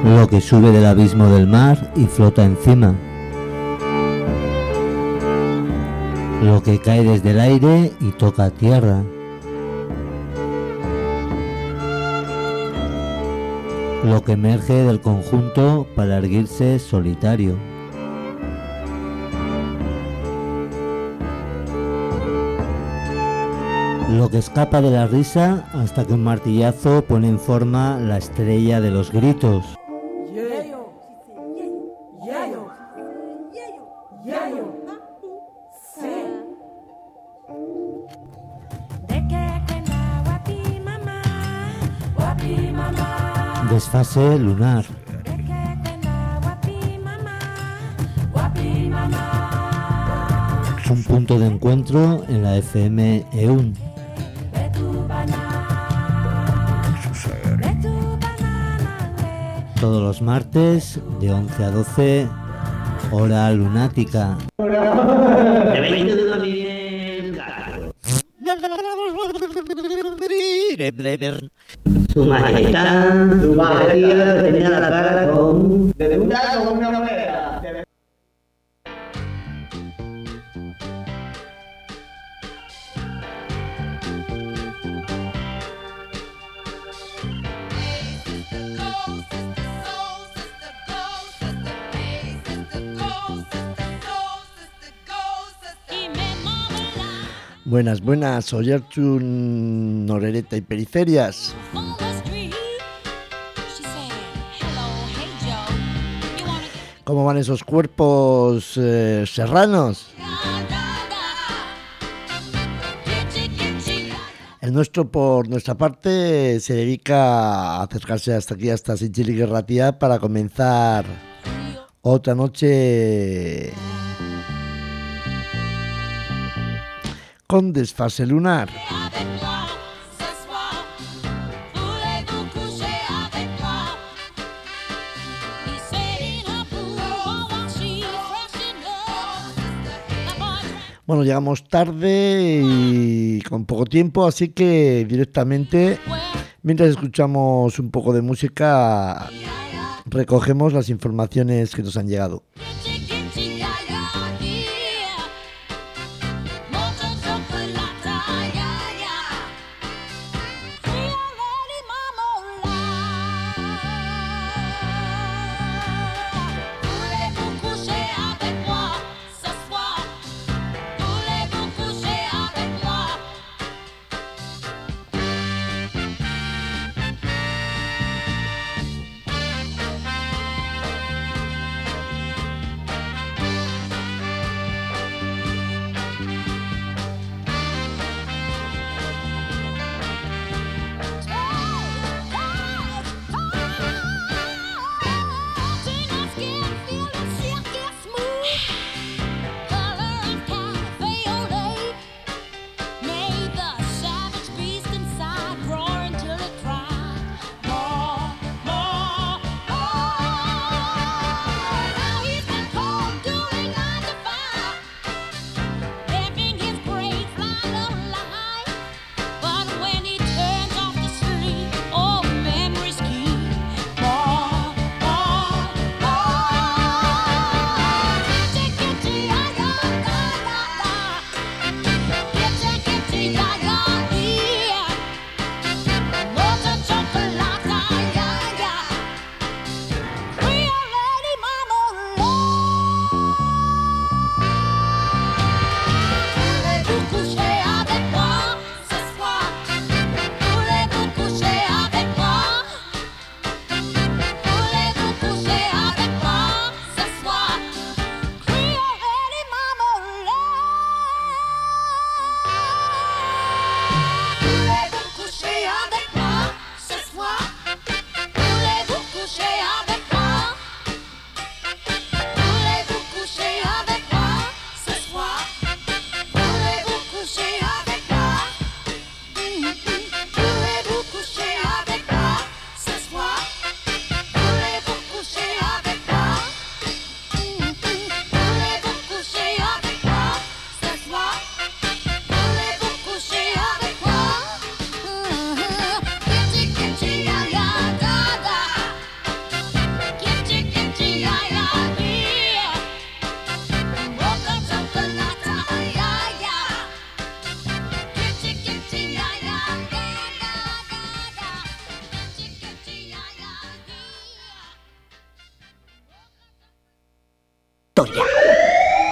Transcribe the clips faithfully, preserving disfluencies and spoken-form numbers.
lo que sube del abismo del mar y flota encima, lo que cae desde el aire y toca tierra, lo que emerge del conjunto para erguirse solitario. Lo que escapa de la risa hasta que un martillazo pone en forma la estrella de los gritos. Desfase lunar. Un punto de encuentro en la F M E U N. Todos los martes de once a doce, hora lunática. De veinte de noviembre. Su majestad, su majestad tenía la cara con... Desde un lado con una moneda. Buenas, buenas, Oyartxun, Norereta y Periferias. ¿Cómo van esos cuerpos eh, serranos? El nuestro, por nuestra parte, se dedica a acercarse hasta aquí, hasta Zintzilik Irratia, para comenzar otra noche con desfase lunar. Bueno, llegamos tarde y con poco tiempo, así que directamente, mientras escuchamos un poco de música, recogemos las informaciones que nos han llegado.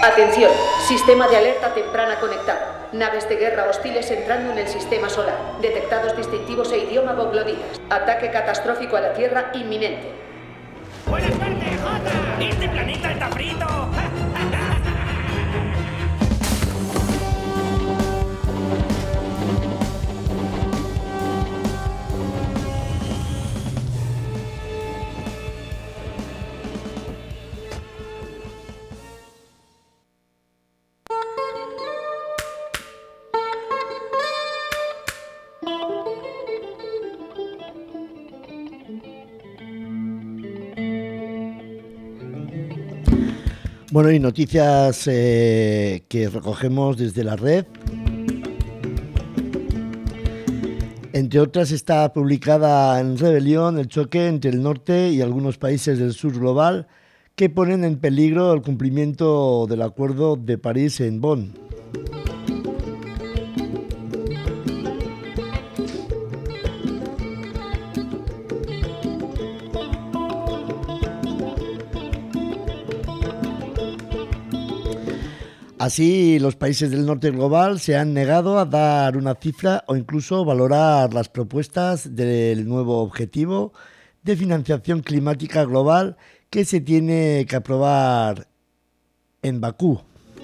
Atención, sistema de alerta temprana conectado. Naves de guerra hostiles entrando en el sistema solar. Detectados distintivos e idioma bogloditas. Ataque catastrófico a la Tierra inminente. ¡Buena suerte, Jota! ¡Este planeta está frito! Bueno, y noticias eh, que recogemos desde la red. Entre otras, está publicada en Rebelión el choque entre el norte y algunos países del sur global que ponen en peligro el cumplimiento del Acuerdo de París en Bonn. Así, los países del norte global se han negado a dar una cifra o incluso valorar las propuestas del nuevo objetivo de financiación climática global que se tiene que aprobar en Bakú.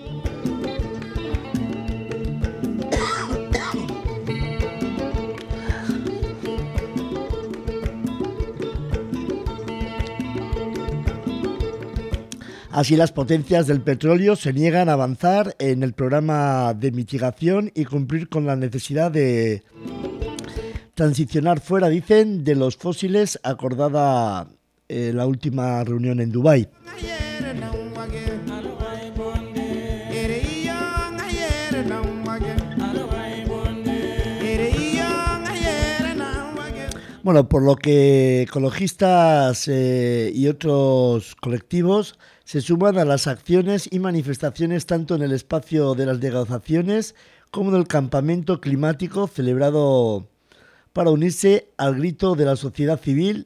Así, las potencias del petróleo se niegan a avanzar en el programa de mitigación y cumplir con la necesidad de transicionar fuera, dicen, de los fósiles acordada en la última reunión en Dubái. Bueno, por lo que ecologistas eh, y otros colectivos se suman a las acciones y manifestaciones tanto en el espacio de las negociaciones como en el campamento climático celebrado para unirse al grito de la sociedad civil,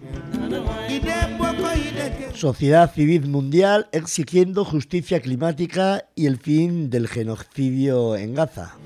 sociedad civil mundial exigiendo justicia climática y el fin del genocidio en Gaza.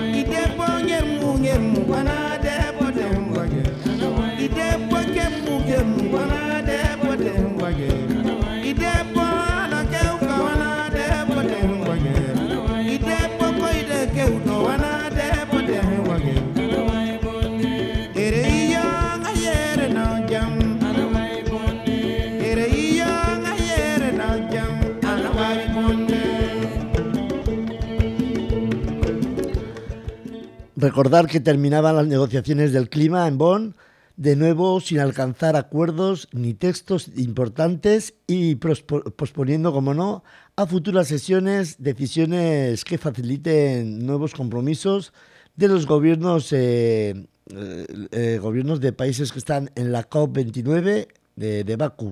Recordar que terminaban las negociaciones del clima en Bonn, de nuevo sin alcanzar acuerdos ni textos importantes y posponiendo, como no, a futuras sesiones decisiones que faciliten nuevos compromisos de los gobiernos, eh, eh, gobiernos de países que están en la COP veintinueve de, de Bakú.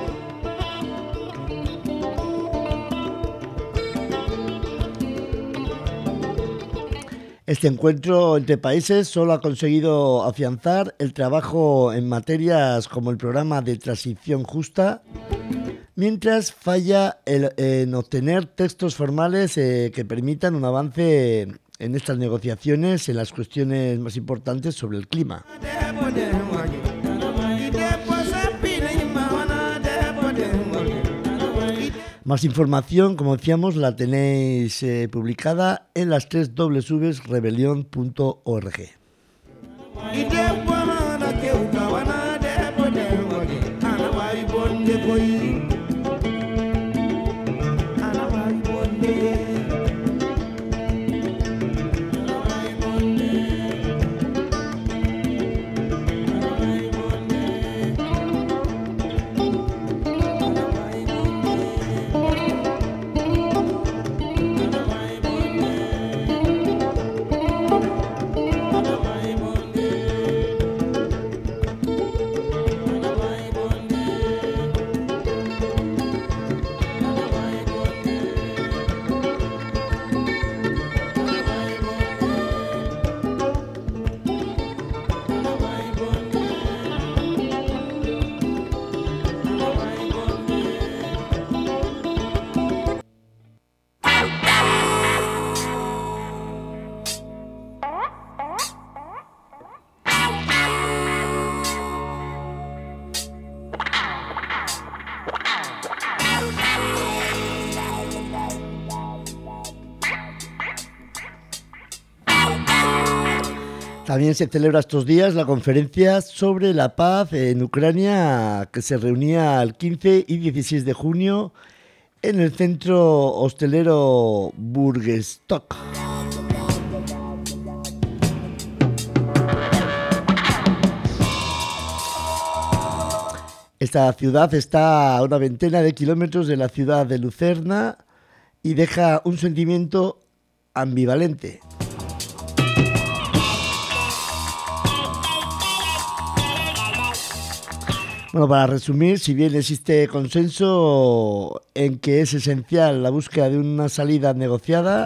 Este encuentro entre países solo ha conseguido afianzar el trabajo en materias como el programa de transición justa, mientras falla el, en obtener textos formales eh, que permitan un avance en estas negociaciones en las cuestiones más importantes sobre el clima. Más información, como decíamos, la tenéis eh, publicada en las tres doble u punto rebelión punto org. También se celebra estos días la conferencia sobre la paz en Ucrania, que se reunía el quince y dieciséis de junio en el centro hostelero Burgestock. Esta ciudad está a una veintena de kilómetros de la ciudad de Lucerna y deja un sentimiento ambivalente. Bueno, para resumir, si bien existe consenso en que es esencial la búsqueda de una salida negociada,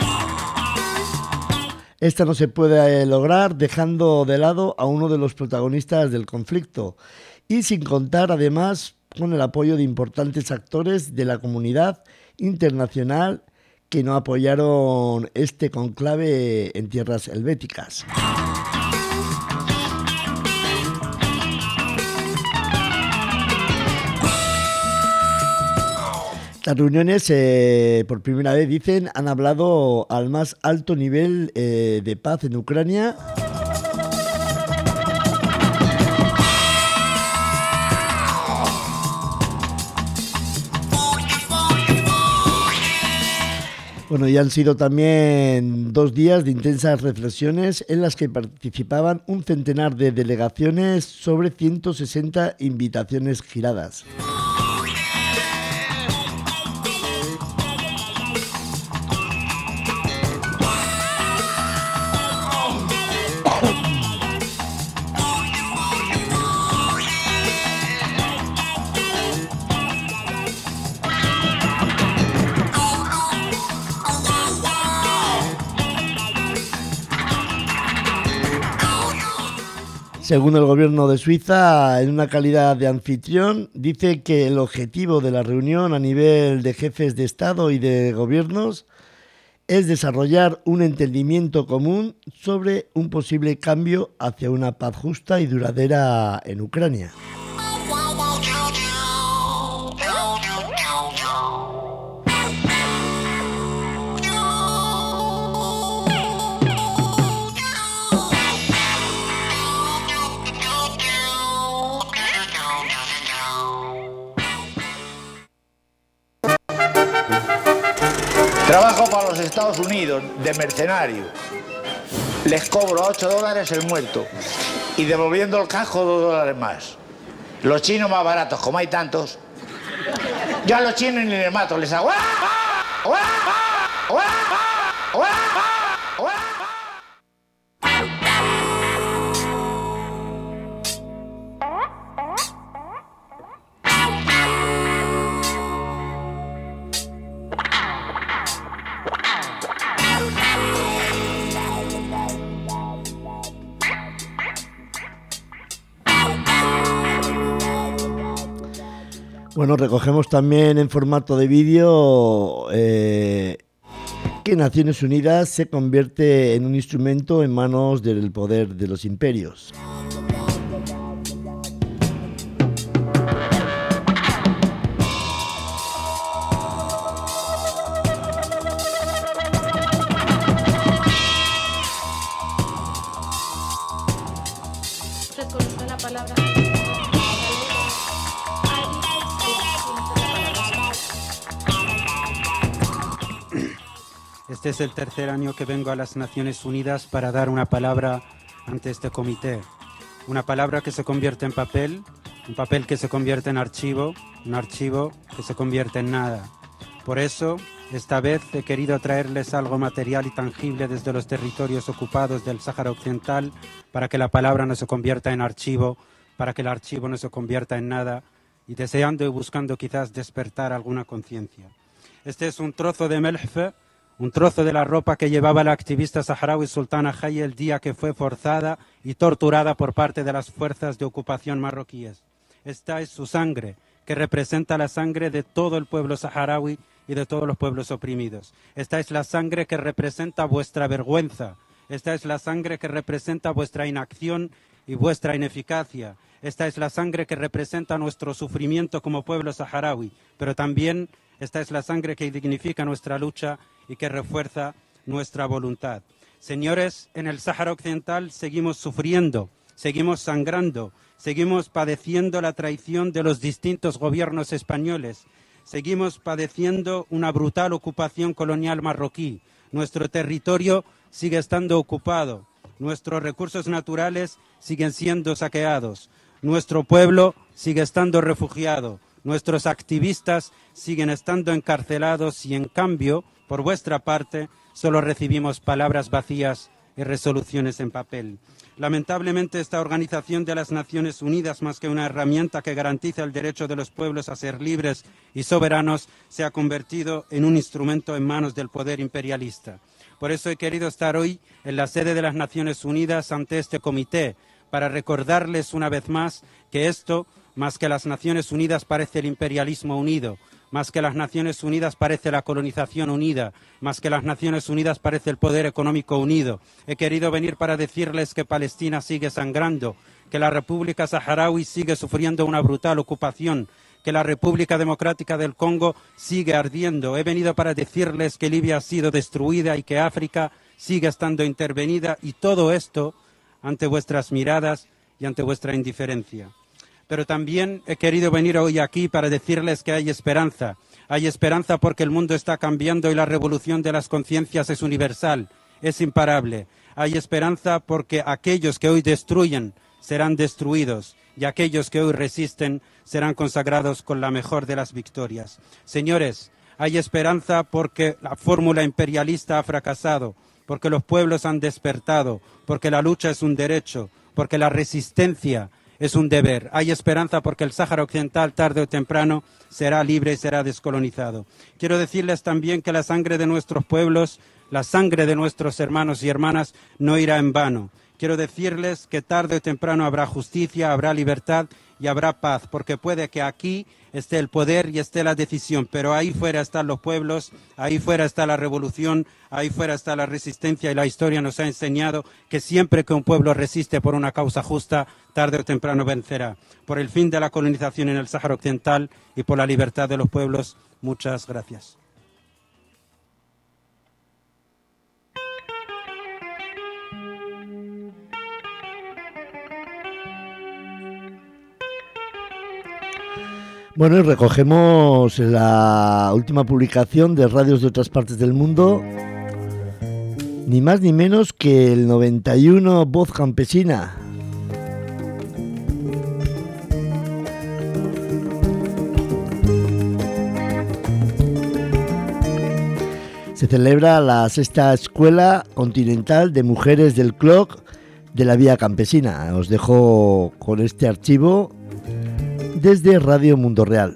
esta no se puede lograr dejando de lado a uno de los protagonistas del conflicto y sin contar además con el apoyo de importantes actores de la comunidad internacional que no apoyaron este conclave en tierras helvéticas. Las reuniones, eh, por primera vez, dicen, han hablado al más alto nivel eh, de paz en Ucrania. Bueno, y han sido también dos días de intensas reflexiones en las que participaban un centenar de delegaciones sobre ciento sesenta invitaciones giradas. Según el gobierno de Suiza, en una calidad de anfitrión, dice que el objetivo de la reunión a nivel de jefes de Estado y de gobiernos es desarrollar un entendimiento común sobre un posible cambio hacia una paz justa y duradera en Ucrania. Trabajo para los Estados Unidos de mercenario. Les cobro ocho dólares el muerto y devolviendo el casco dos dólares más. Los chinos más baratos, como hay tantos. Yo a los chinos ni les mato, les hago... Bueno, recogemos también en formato de vídeo eh, que Naciones Unidas se convierte en un instrumento en manos del poder de los imperios. Este es el tercer año que vengo a las Naciones Unidas para dar una palabra ante este comité. Una palabra que se convierte en papel, un papel que se convierte en archivo, un archivo que se convierte en nada. Por eso, esta vez he querido traerles algo material y tangible desde los territorios ocupados del Sáhara Occidental para que la palabra no se convierta en archivo, para que el archivo no se convierta en nada y deseando y buscando quizás despertar alguna conciencia. Este es un trozo de melhfe, un trozo de la ropa que llevaba la activista saharaui Sultana Haye el día que fue forzada y torturada por parte de las fuerzas de ocupación marroquíes. Esta es su sangre, que representa la sangre de todo el pueblo saharaui y de todos los pueblos oprimidos. Esta es la sangre que representa vuestra vergüenza. Esta es la sangre que representa vuestra inacción y vuestra ineficacia. Esta es la sangre que representa nuestro sufrimiento como pueblo saharaui, pero también esta es la sangre que dignifica nuestra lucha y que refuerza nuestra voluntad. Señores, en el Sáhara Occidental seguimos sufriendo, seguimos sangrando, seguimos padeciendo la traición de los distintos gobiernos españoles, seguimos padeciendo una brutal ocupación colonial marroquí. Nuestro territorio sigue estando ocupado, nuestros recursos naturales siguen siendo saqueados, nuestro pueblo sigue estando refugiado, nuestros activistas siguen estando encarcelados y, en cambio, por vuestra parte, solo recibimos palabras vacías y resoluciones en papel. Lamentablemente, esta Organización de las Naciones Unidas, más que una herramienta que garantiza el derecho de los pueblos a ser libres y soberanos, se ha convertido en un instrumento en manos del poder imperialista. Por eso he querido estar hoy en la sede de las Naciones Unidas ante este comité, para recordarles una vez más que esto, más que las Naciones Unidas, parece el imperialismo unido, más que las Naciones Unidas parece la colonización unida, más que las Naciones Unidas parece el poder económico unido. He querido venir para decirles que Palestina sigue sangrando, que la República Saharaui sigue sufriendo una brutal ocupación, que la República Democrática del Congo sigue ardiendo. He venido para decirles que Libia ha sido destruida y que África sigue estando intervenida, y todo esto ante vuestras miradas y ante vuestra indiferencia. Pero también he querido venir hoy aquí para decirles que hay esperanza. Hay esperanza porque el mundo está cambiando y la revolución de las conciencias es universal, es imparable. Hay esperanza porque aquellos que hoy destruyen serán destruidos y aquellos que hoy resisten serán consagrados con la mejor de las victorias. Señores, hay esperanza porque la fórmula imperialista ha fracasado, porque los pueblos han despertado, porque la lucha es un derecho, porque la resistencia es un deber. Hay esperanza porque el Sáhara Occidental, tarde o temprano, será libre y será descolonizado. Quiero decirles también que la sangre de nuestros pueblos, la sangre de nuestros hermanos y hermanas, no irá en vano. Quiero decirles que tarde o temprano habrá justicia, habrá libertad y habrá paz, porque puede que aquí esté el poder y esté la decisión, pero ahí fuera están los pueblos, ahí fuera está la revolución, ahí fuera está la resistencia, y la historia nos ha enseñado que siempre que un pueblo resiste por una causa justa, tarde o temprano vencerá. Por el fin de la colonización en el Sáhara Occidental y por la libertad de los pueblos, muchas gracias. Bueno, y recogemos la última publicación de radios de otras partes del mundo, ni más ni menos que el noventa y uno Voz Campesina. Se celebra la sexta Escuela Continental de Mujeres del C L O C de la Vía Campesina. Os dejo con este archivo desde Radio Mundo Real.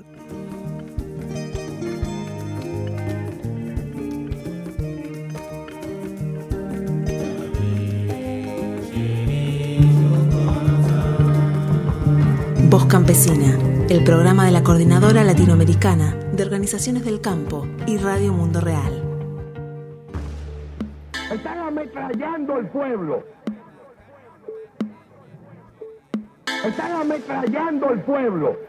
Voz Campesina, el programa de la Coordinadora Latinoamericana de Organizaciones del Campo y Radio Mundo Real. Están ametrallando el pueblo. Están ametrallando el pueblo.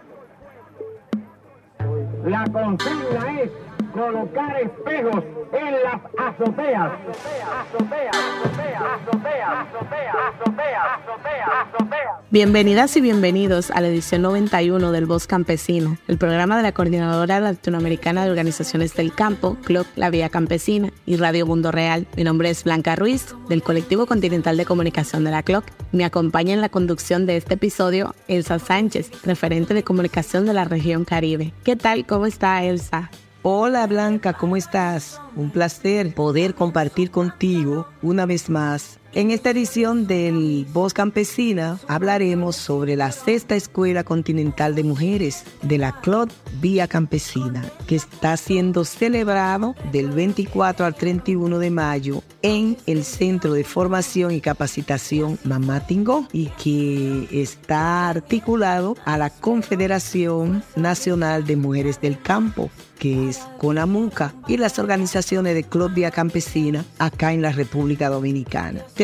La consigna es colocar espejos en las azoteas. Azoteas, azoteas, azoteas, azoteas, azoteas, azoteas, azoteas. Bienvenidas y bienvenidos a la edición noventa y uno del Voz Campesino, el programa de la Coordinadora Latinoamericana de Organizaciones del Campo, C L O C, La Vía Campesina y Radio Mundo Real. Mi nombre es Blanca Ruiz, del Colectivo Continental de Comunicación de la C L O C. Me acompaña en la conducción de este episodio Elsa Sánchez, referente de comunicación de la región Caribe. ¿Qué tal? ¿Cómo está, Elsa? Hola Blanca, ¿cómo estás? Un placer poder compartir contigo una vez más. En esta edición del Voz Campesina hablaremos sobre la sexta Escuela Continental de Mujeres de la C L O C Vía Campesina, que está siendo celebrado del veinticuatro al treinta y uno de mayo en el Centro de Formación y Capacitación Mamá Tingó, y que está articulado a la Confederación Nacional de Mujeres del Campo, que es CONAMUCA, y las organizaciones de C L O C Vía Campesina acá en la República Dominicana.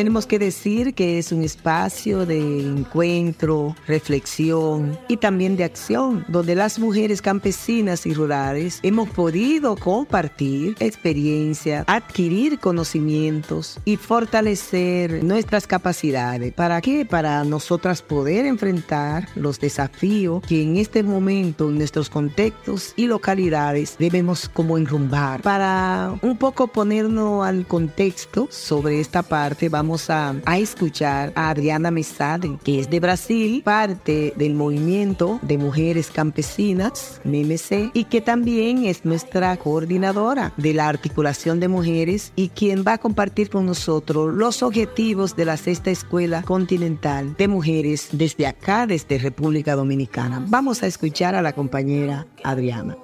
tenemos que decir que es un espacio de encuentro, reflexión y también de acción, donde las mujeres campesinas y rurales hemos podido compartir experiencia, adquirir conocimientos y fortalecer nuestras capacidades. ¿Para qué? Para nosotras poder enfrentar los desafíos que en este momento en nuestros contextos y localidades debemos como enrumbar. Para un poco ponernos al contexto sobre esta parte, vamos a, a escuchar a Adriana Mesadri, que es de Brasil, parte del movimiento de mujeres campesinas, M M C, y que también es nuestra coordinadora de la articulación de mujeres y quien va a compartir con nosotros los objetivos de la Sexta Escuela Continental de Mujeres desde acá, desde República Dominicana. Vamos a escuchar a la compañera Adriana.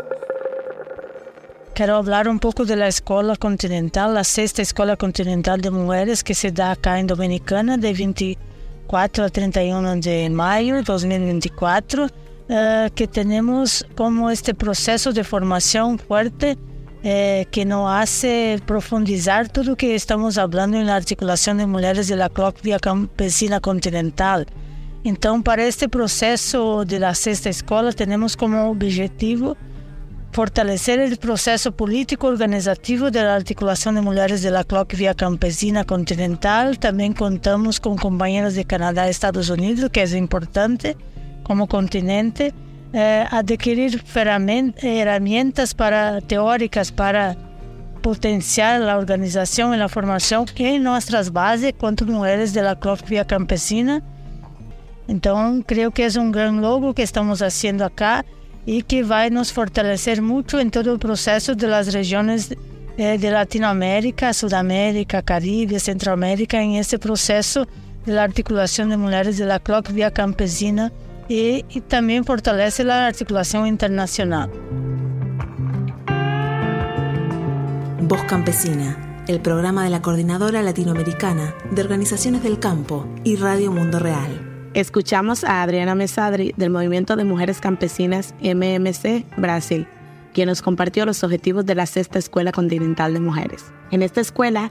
Quiero hablar un poco de la Escuela Continental, la Sexta Escuela Continental de Mujeres que se da acá en Dominicana de veinticuatro a treinta y uno de mayo de dos mil veinticuatro, eh, que tenemos como este proceso de formación fuerte eh, que nos hace profundizar todo lo que estamos hablando en la articulación de mujeres de la C L O C Vía Campesina Continental. Então, para este proceso de la Sexta Escuela, tenemos como objetivo fortalecer el proceso político organizativo de la articulación de mujeres de la C L O C Vía Campesina Continental. También contamos con compañeras de Canadá y Estados Unidos, que es importante como continente, eh, adquirir herramientas para, teóricas para potenciar la organización y la formación en nuestras bases contra mujeres de la C L O C Vía Campesina. Então, creo que es un gran logro que estamos haciendo acá y que va a nos fortalecer mucho en todo el proceso de las regiones eh, de Latinoamérica, Sudamérica, Caribe, Centroamérica, en este proceso de la articulación de mujeres de la C L O C Vía Campesina y, y también fortalece la articulación internacional. Voz Campesina, el programa de la Coordinadora Latinoamericana de Organizaciones del Campo y Radio Mundo Real. Escuchamos a Adriana Mesadri del Movimiento de Mujeres Campesinas M M C Brasil, quien nos compartió los objetivos de la Sexta Escuela Continental de Mujeres. En esta escuela...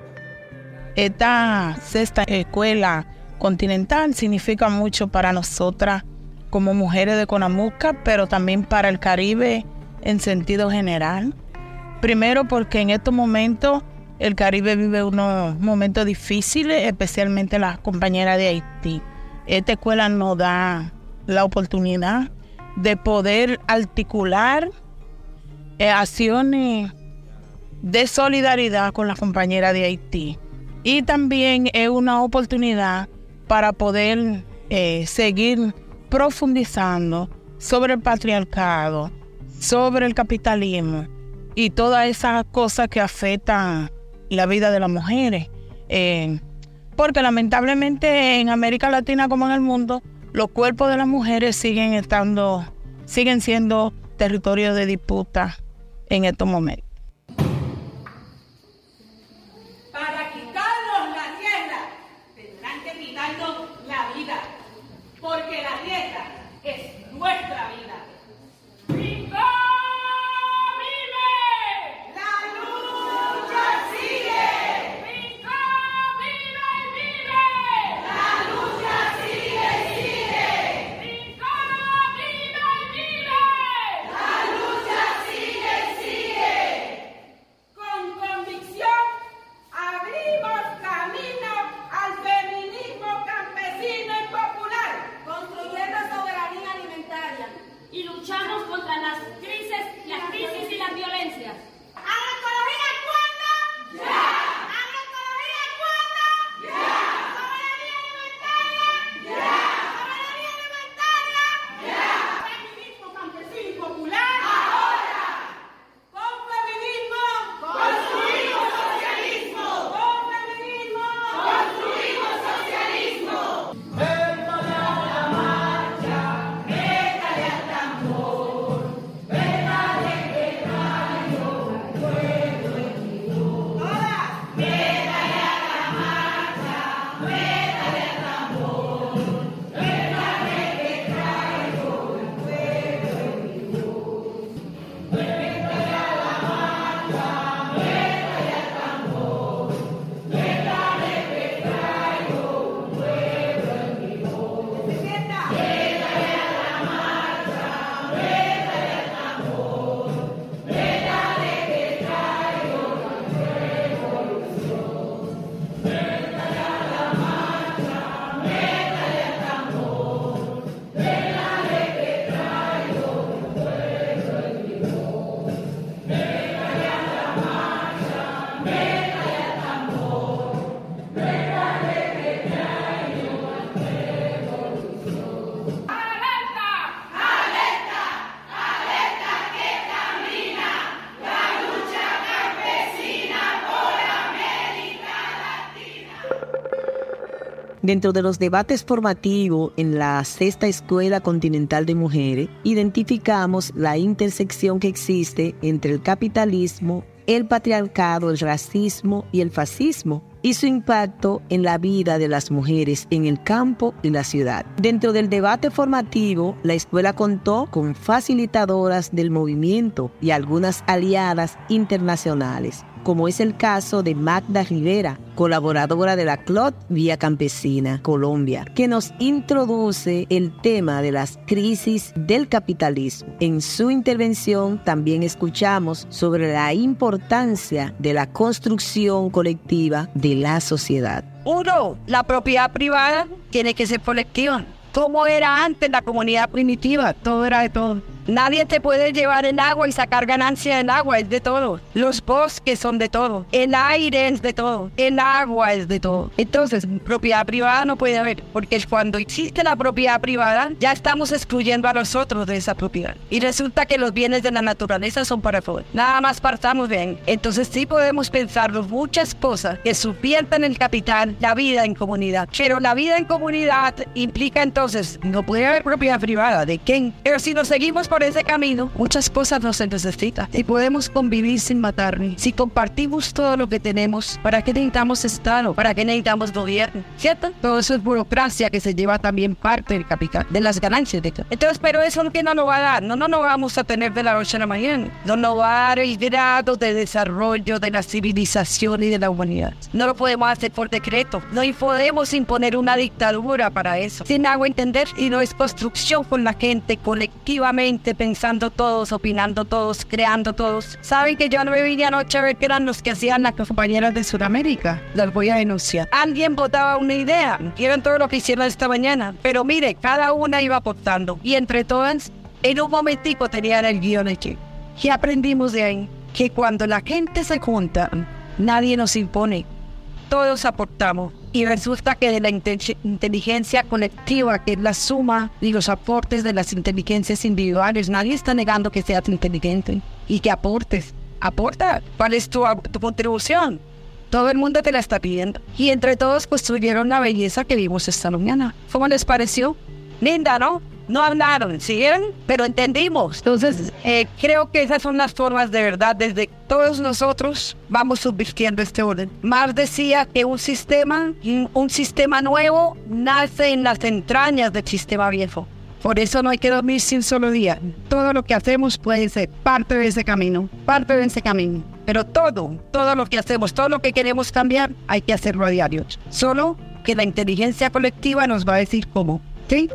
Esta Sexta Escuela Continental significa mucho para nosotras como mujeres de Conamuca, pero también para el Caribe en sentido general. Primero porque en estos momentos el Caribe vive unos momentos difíciles, especialmente las compañeras de Haití. Esta escuela nos da la oportunidad de poder articular eh, acciones de solidaridad con las compañeras de Haití. Y también es una oportunidad para poder eh, seguir profundizando sobre el patriarcado, sobre el capitalismo y todas esas cosas que afectan la vida de las mujeres. Eh, Porque lamentablemente en América Latina como en el mundo, los cuerpos de las mujeres siguen estando, siguen siendo territorio de disputa en estos momentos. Para quitarnos la tierra, tendrán que quitarnos la vida, porque la tierra es nuestra vida. ¡Rincón! Dentro de los debates formativos en la Sexta Escuela Continental de Mujeres, identificamos la intersección que existe entre el capitalismo, el patriarcado, el racismo y el fascismo, y su impacto en la vida de las mujeres en el campo y la ciudad. Dentro del debate formativo, la escuela contó con facilitadoras del movimiento y algunas aliadas internacionales, como es el caso de Magda Rivera, colaboradora de la C L O T Vía Campesina, Colombia, que nos introduce el tema de las crisis del capitalismo. En su intervención también escuchamos sobre la importancia de la construcción colectiva de la sociedad. Uno, la propiedad privada tiene que ser colectiva. ¿Cómo era antes la comunidad primitiva? Todo era de todo. Nadie te puede llevar el agua y sacar ganancia del agua, es de todo. Los bosques son de todo. El aire es de todo. El agua es de todo. Entonces, propiedad privada no puede haber, porque cuando existe la propiedad privada, ya estamos excluyendo a los otros de esa propiedad. Y resulta que los bienes de la naturaleza son para todos. Nada más partamos bien. Entonces sí podemos pensar muchas cosas que subviertan el capital, la vida en comunidad. Pero la vida en comunidad implica entonces, no puede haber propiedad privada. ¿De quién? Pero si nos seguimos por ese camino, muchas cosas no se necesitan y podemos convivir sin matarnos. Si compartimos todo lo que tenemos, ¿para qué necesitamos Estado? ¿Para qué necesitamos gobierno? ¿Cierto? Todo eso es burocracia que se lleva también parte del capital, de las ganancias. De Entonces, pero eso es lo que no nos va a dar. No, no nos vamos a tener de la noche a la mañana. No nos va a dar el grado de desarrollo de la civilización y de la humanidad. No lo podemos hacer por decreto. No podemos imponer una dictadura para eso. Sin algo entender, y no es construcción con la gente colectivamente, pensando todos, opinando todos, creando todos. ¿Saben que yo no me vine anoche a ver qué eran los que hacían las compañeras de Sudamérica? Las voy a denunciar. Alguien votaba una idea, vieron todo lo que hicieron esta mañana, pero mire, cada una iba aportando, y entre todas, en un momentico tenían el guión hecho. ¿Qué aprendimos de ahí? Que cuando la gente se junta, nadie nos impone, todos aportamos. Y resulta que de la inteligencia colectiva, que es la suma de los aportes de las inteligencias individuales, nadie está negando que seas inteligente y que aportes. Aporta. ¿Cuál es tu, tu contribución? Todo el mundo te la está pidiendo. Y entre todos construyeron la belleza que vimos esta mañana. ¿Cómo les pareció? Linda, ¿no? No hablaron, ¿siguen? Pero entendimos. Entonces, eh, creo que esas son las formas de verdad. Desde todos nosotros vamos subvirtiendo este orden. Marx decía que un sistema, un sistema nuevo nace en las entrañas del sistema viejo. Por eso no hay que dormir sin solo día. Todo lo que hacemos puede ser parte de ese camino, parte de ese camino. Pero todo, todo lo que hacemos, todo lo que queremos cambiar, hay que hacerlo a diario. Solo que la inteligencia colectiva nos va a decir cómo. ¿Sí?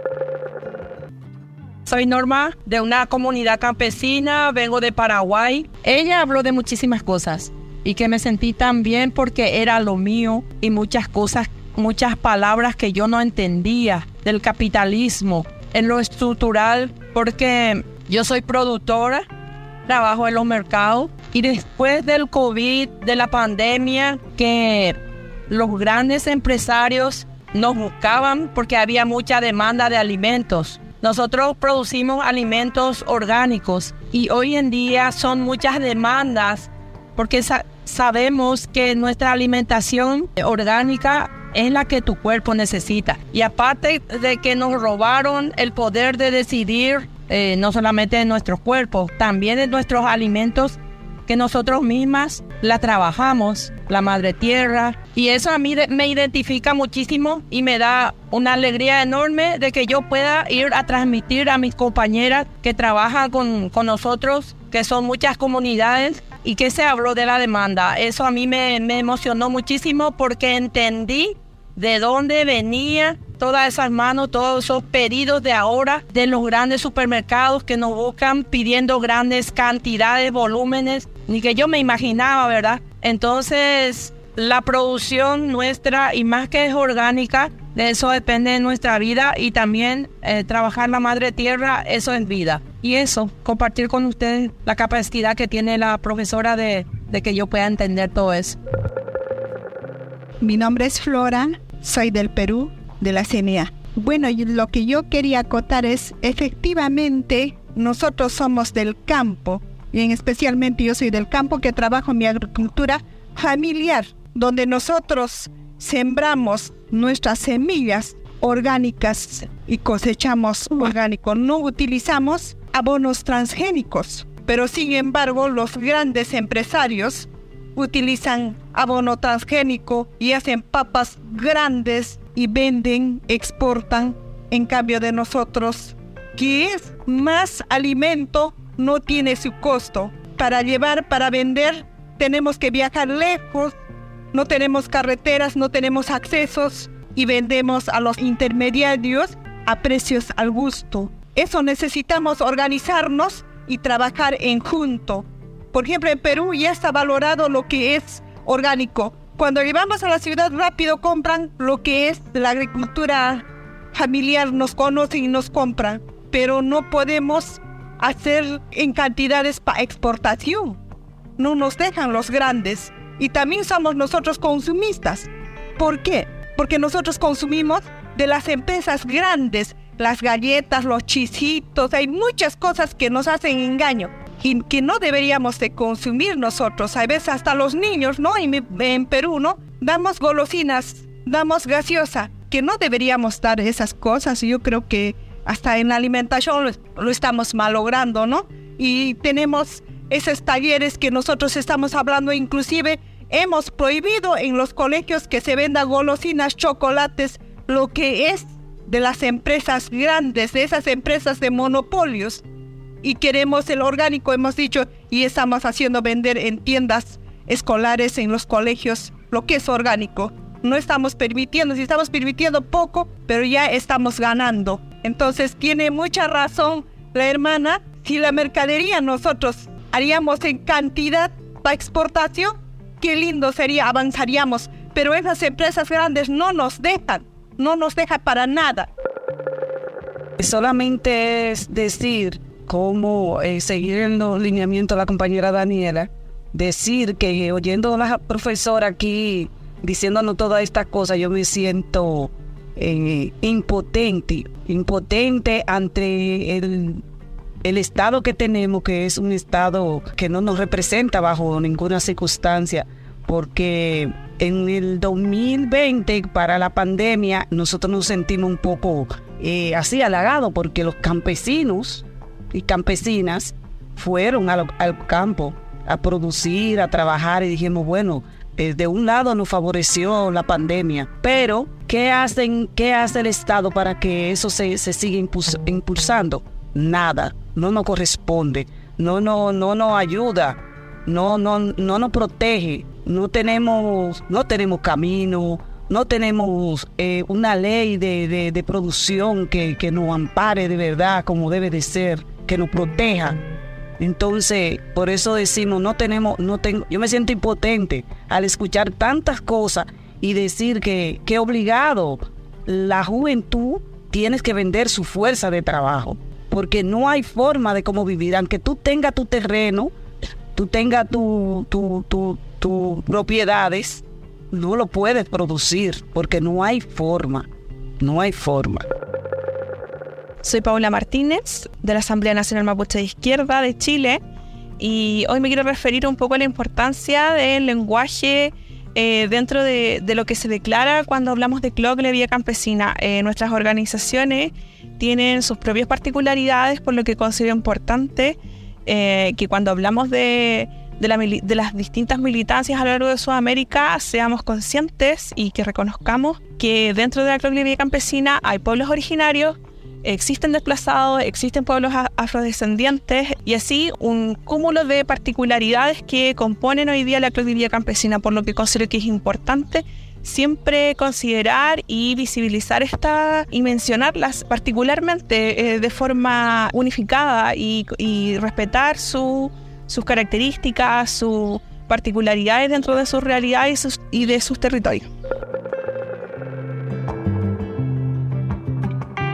Soy Norma, de una comunidad campesina, vengo de Paraguay. Ella habló de muchísimas cosas y que me sentí tan bien porque era lo mío y muchas cosas, muchas palabras que yo no entendía del capitalismo en lo estructural, porque yo soy productora, trabajo en los mercados y después del COVID, de la pandemia, que los grandes empresarios nos buscaban porque había mucha demanda de alimentos. Nosotros producimos alimentos orgánicos y hoy en día son muchas demandas porque sa- sabemos que nuestra alimentación orgánica es la que tu cuerpo necesita. Y aparte de que nos robaron el poder de decidir, eh, no solamente de nuestros cuerpos, también de nuestros alimentos que nosotros mismas la trabajamos, la madre tierra, y eso a mí de, me identifica muchísimo y me da una alegría enorme de que yo pueda ir a transmitir a mis compañeras que trabajan con, con nosotros, que son muchas comunidades, y que se habló de la demanda. Eso a mí me, me emocionó muchísimo porque entendí de dónde venía todas esas manos, todos esos pedidos de ahora de los grandes supermercados que nos buscan pidiendo grandes cantidades, volúmenes, ni que yo me imaginaba, ¿verdad? Entonces, la producción nuestra, y más que es orgánica, de eso depende de nuestra vida, y también eh, trabajar la madre tierra, eso es vida. Y eso, compartir con ustedes la capacidad que tiene la profesora de, de que yo pueda entender todo eso. Mi nombre es Flora, soy del Perú, de la C N A. Bueno, lo que yo quería acotar es, efectivamente, nosotros somos del campo, y en especialmente yo soy del campo que trabajo en mi agricultura familiar, donde nosotros sembramos nuestras semillas orgánicas y cosechamos orgánico. No utilizamos abonos transgénicos, pero sin embargo los grandes empresarios utilizan abono transgénico y hacen papas grandes y venden, exportan. En cambio de nosotros, que es más alimento, no tiene su costo. Para llevar, para vender, tenemos que viajar lejos, no tenemos carreteras, no tenemos accesos y vendemos a los intermediarios a precios al gusto. Eso necesitamos organizarnos y trabajar en junto. Por ejemplo, en Perú ya está valorado lo que es orgánico. Cuando llevamos a la ciudad rápido compran lo que es la agricultura familiar, nos conocen y nos compran, pero no podemos hacer en cantidades para exportación. No nos dejan los grandes. Y también somos nosotros consumistas. ¿Por qué? Porque nosotros consumimos de las empresas grandes, las galletas, los chisitos, hay muchas cosas que nos hacen engaño y que no deberíamos de consumir nosotros. A veces hasta los niños, ¿no? En, en Perú, ¿no? Damos golosinas, damos gaseosa, que no deberíamos dar esas cosas. Yo creo que hasta en la alimentación lo, lo estamos malogrando, ¿no? Y tenemos esos talleres que nosotros estamos hablando, inclusive hemos prohibido en los colegios que se vendan golosinas, chocolates, lo que es de las empresas grandes, de esas empresas de monopolios. Y queremos el orgánico, hemos dicho, y estamos haciendo vender en tiendas escolares, en los colegios, lo que es orgánico. No estamos permitiendo, si estamos permitiendo poco, pero ya estamos ganando. Entonces tiene mucha razón la hermana, si la mercadería nosotros haríamos en cantidad para exportación, qué lindo sería, avanzaríamos. Pero esas empresas grandes no nos dejan, no nos dejan para nada. Solamente es decir, como eh, seguir el lineamiento de la compañera Daniela, decir que oyendo a la profesora aquí diciéndonos todas estas cosas, yo me siento eh, impotente, impotente ante el, el estado que tenemos, que es un estado que no nos representa bajo ninguna circunstancia, porque en el dos mil veinte, para la pandemia, nosotros nos sentimos un poco eh, así halagados, porque los campesinos y campesinas fueron al, al campo a producir, a trabajar, y dijimos, bueno, eh, de un lado nos favoreció la pandemia, pero ¿qué hacen, qué hace el Estado para que eso se, se siga impuls, impulsando? Nada, no nos corresponde, no, no, no nos ayuda, no, no, no nos protege, no tenemos, no tenemos camino, no tenemos eh, una ley de, de, de producción que, que nos ampare de verdad como debe de ser, que nos proteja. Entonces, por eso decimos, no tenemos, no tengo, yo me siento impotente al escuchar tantas cosas y decir que, que obligado la juventud tienes que vender su fuerza de trabajo, porque no hay forma de cómo vivir, aunque tú tengas tu terreno, tú tengas tu, tu, tu, tu propiedades, no lo puedes producir, porque no hay forma, no hay forma. Soy Paula Martínez, de la Asamblea Nacional Mapuche de Izquierda de Chile, y hoy me quiero referir un poco a la importancia del lenguaje eh, dentro de, de lo que se declara cuando hablamos de C L O C, la vía campesina. Eh, nuestras organizaciones tienen sus propias particularidades, por lo que considero importante eh, que cuando hablamos de, de, la, de las distintas militancias a lo largo de Sudamérica seamos conscientes y que reconozcamos que dentro de la C L O C, la vía campesina, hay pueblos originarios, existen desplazados, existen pueblos afrodescendientes y así un cúmulo de particularidades que componen hoy día la C L O C Vía Campesina, por lo que considero que es importante siempre considerar y visibilizar esta y mencionarlas particularmente eh, de forma unificada y, y respetar su, sus características, sus particularidades dentro de su realidad y, sus, y de sus territorios.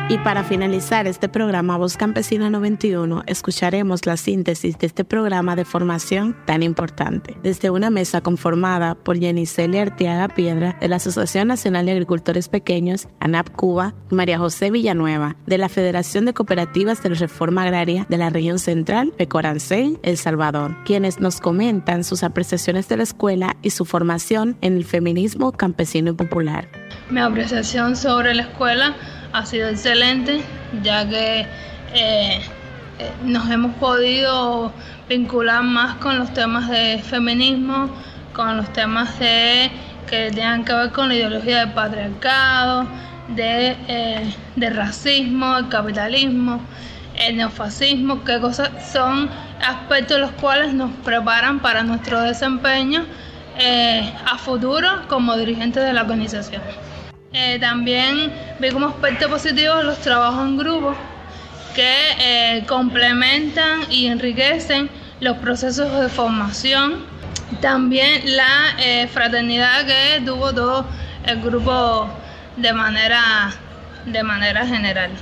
Y para finalizar este programa Voz Campesina noventa y uno, escucharemos la síntesis de este programa de formación tan importante. Desde una mesa conformada por Yeniceli Arteaga Piedra, de la Asociación Nacional de Agricultores Pequeños, ANAP Cuba, y María José Villanueva, de la Federación de Cooperativas de la Reforma Agraria de la Región Central, Pecorancén, El Salvador, quienes nos comentan sus apreciaciones de la escuela y su formación en el feminismo campesino y popular. Mi apreciación sobre la escuela ha sido excelente, ya que eh, nos hemos podido vincular más con los temas de feminismo, con los temas de, que tengan que ver con la ideología del patriarcado, de, eh, de racismo, el capitalismo, el neofascismo, que cosas son aspectos los cuales nos preparan para nuestro desempeño eh, a futuro como dirigentes de la organización. Eh, también vi como aspecto positivo los trabajos en grupo que eh, complementan y enriquecen los procesos de formación. También la eh, fraternidad que tuvo todo el grupo de manera, de manera general.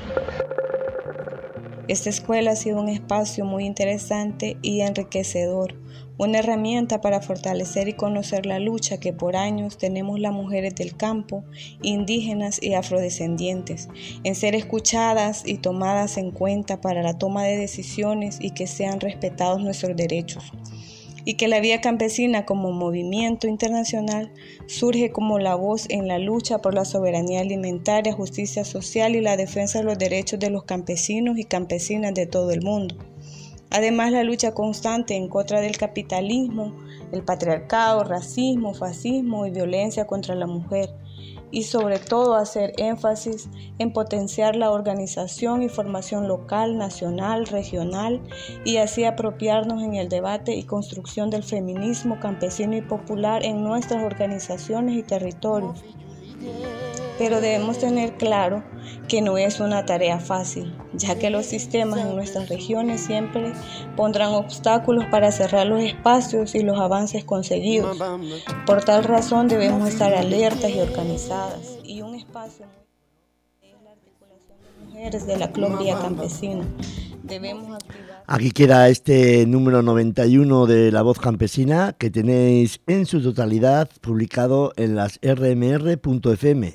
Esta escuela ha sido un espacio muy interesante y enriquecedor, una herramienta para fortalecer y conocer la lucha que por años tenemos las mujeres del campo, indígenas y afrodescendientes, en ser escuchadas y tomadas en cuenta para la toma de decisiones y que sean respetados nuestros derechos. Y que la Vía Campesina como movimiento internacional surge como la voz en la lucha por la soberanía alimentaria, justicia social y la defensa de los derechos de los campesinos y campesinas de todo el mundo. Además, la lucha constante en contra del capitalismo, el patriarcado, racismo, fascismo y violencia contra la mujer. Y sobre todo hacer énfasis en potenciar la organización y formación local, nacional, regional y así apropiarnos en el debate y construcción del feminismo campesino y popular en nuestras organizaciones y territorios. Pero debemos tener claro que no es una tarea fácil, ya que los sistemas en nuestras regiones siempre pondrán obstáculos para cerrar los espacios y los avances conseguidos. Por tal razón debemos estar alertas y organizadas. Y un espacio es la articulación de mujeres de la Club Vía Campesina. Debemos activar... Aquí queda este número noventa y uno de La Voz Campesina, que tenéis en su totalidad publicado en las erre eme erre punto efe eme.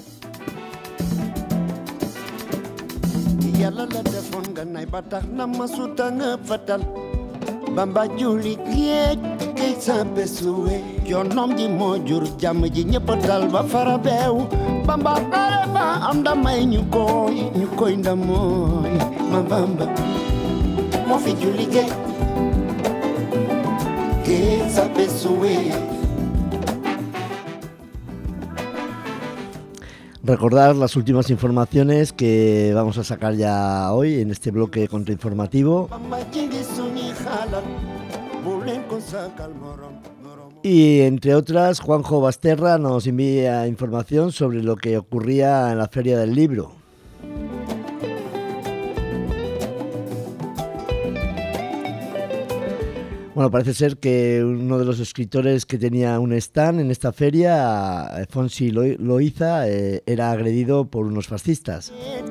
Yalla la defoon nga nay ba tax na masuta nga fatal Bamba juli géej kay sa besuwe yonom ji moo jur jàmm ji ñëpp dal ba fara beew Bamba bare ba am damay ñu koy ñu koy ndamooy ma Bamba moo fi juli géej kay sa besuwe. Recordar las últimas informaciones que vamos a sacar ya hoy en este bloque contrainformativo. Y entre otras, Juanjo Basterra nos envía información sobre lo que ocurría en la Feria del Libro. Bueno, parece ser que uno de los escritores que tenía un stand en esta feria, Fonsi Loíza, eh, era agredido por unos fascistas.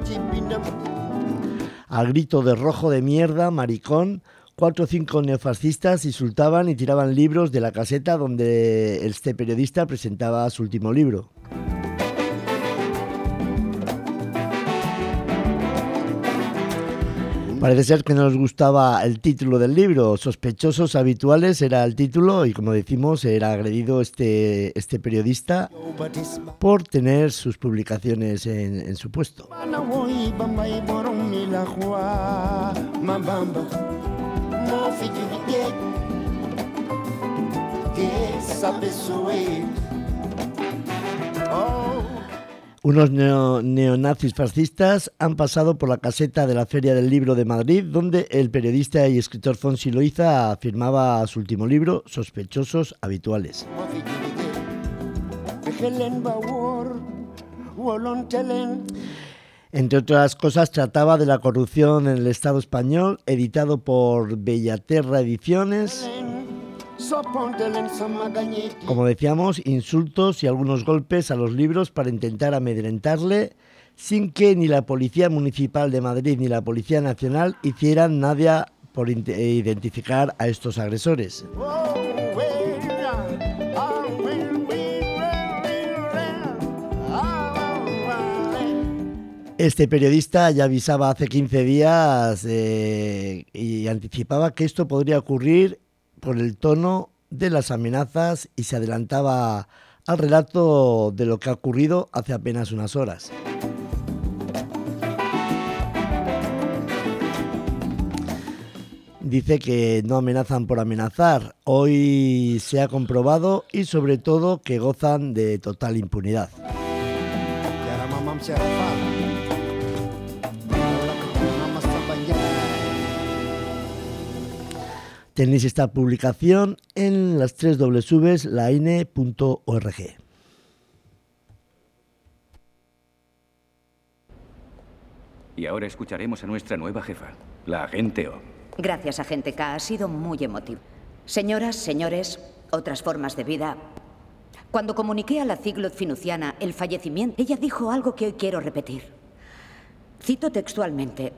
Al grito de rojo de mierda, maricón, cuatro o cinco neofascistas insultaban y tiraban libros de la caseta donde este periodista presentaba su último libro. Parece ser que no les gustaba el título del libro. Sospechosos habituales era el título y, como decimos, era agredido este, este periodista por tener sus publicaciones en, en su puesto. Unos neo, neonazis fascistas han pasado por la caseta de la Feria del Libro de Madrid, donde el periodista y escritor Fonsi Loíza firmaba su último libro, Sospechosos habituales. Entre otras cosas, trataba de la corrupción en el Estado español, editado por Bellaterra Ediciones. Como decíamos, insultos y algunos golpes a los libros para intentar amedrentarle, sin que ni la Policía Municipal de Madrid ni la Policía Nacional hicieran nada por identificar a estos agresores. Este periodista ya avisaba hace quince días eh, y anticipaba que esto podría ocurrir por el tono de las amenazas y se adelantaba al relato de lo que ha ocurrido hace apenas unas horas. Dice que no amenazan por amenazar. Hoy se ha comprobado y sobre todo que gozan de total impunidad. Tenéis esta publicación en las tres doble u punto la i n e punto org. Y ahora escucharemos a nuestra nueva jefa, la agente O. Gracias, agente K. Ha sido muy emotivo. Señoras, señores, otras formas de vida. Cuando comuniqué a la Ciglot Finuciana el fallecimiento, ella dijo algo que hoy quiero repetir. Cito textualmente.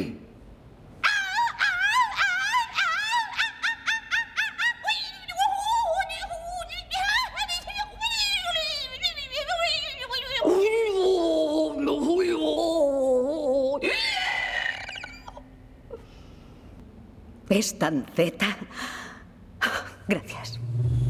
¿Es tan zeta? Gracias.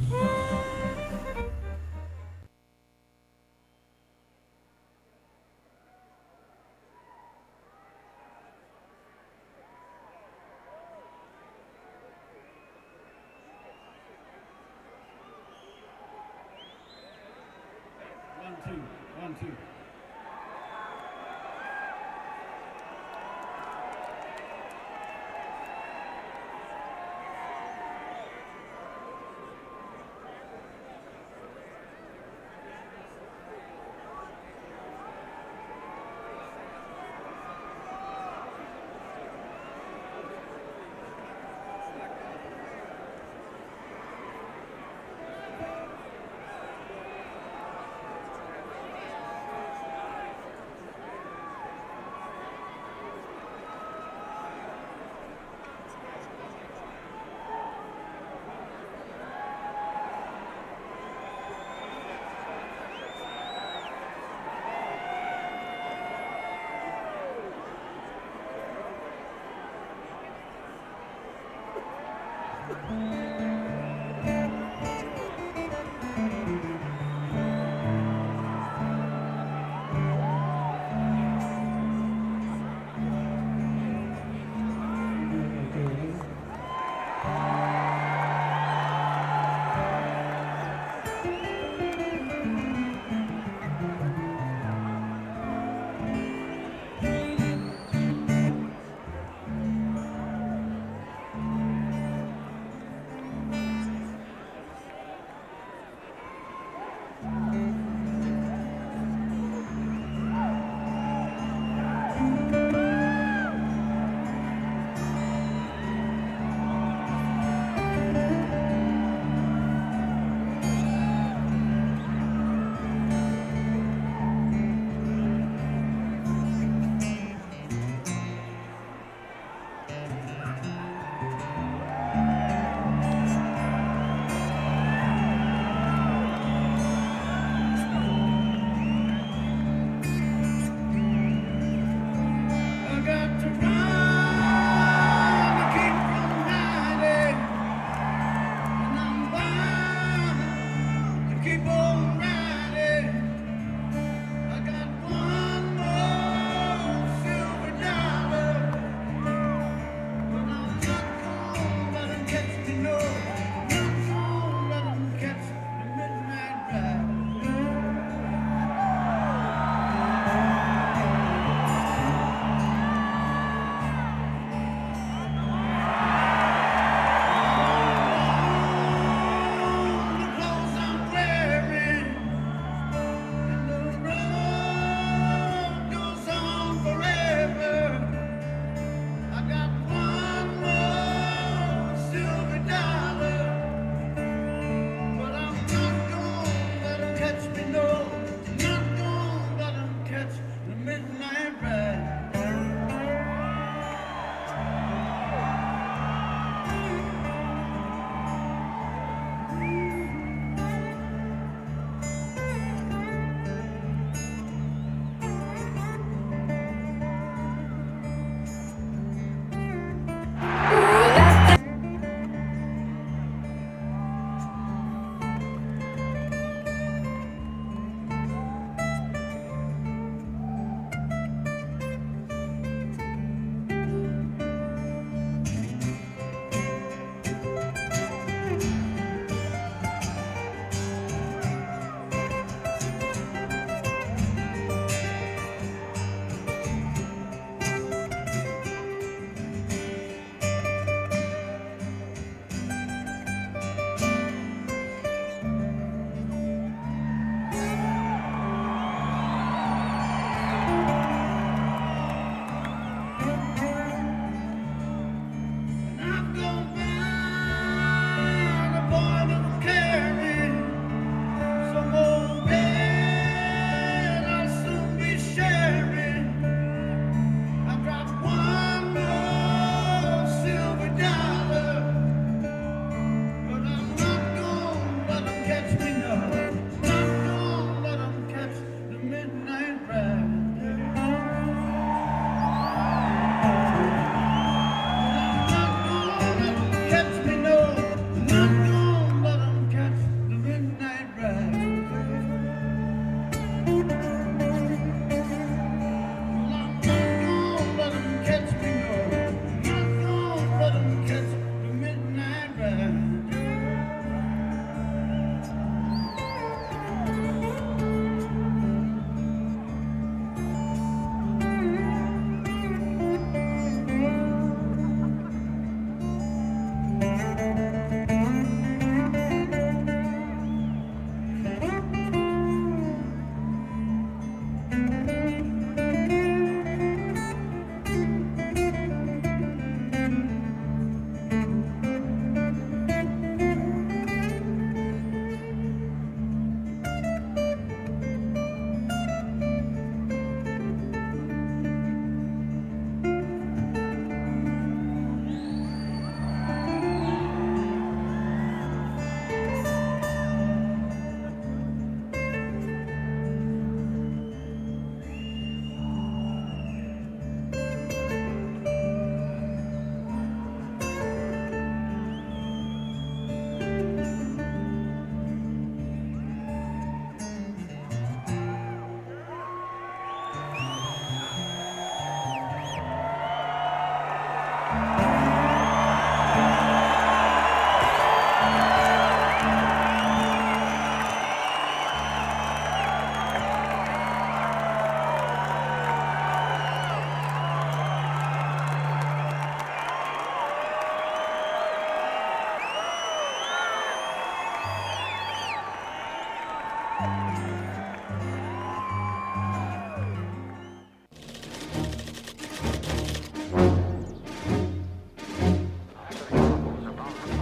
One, two, one, two.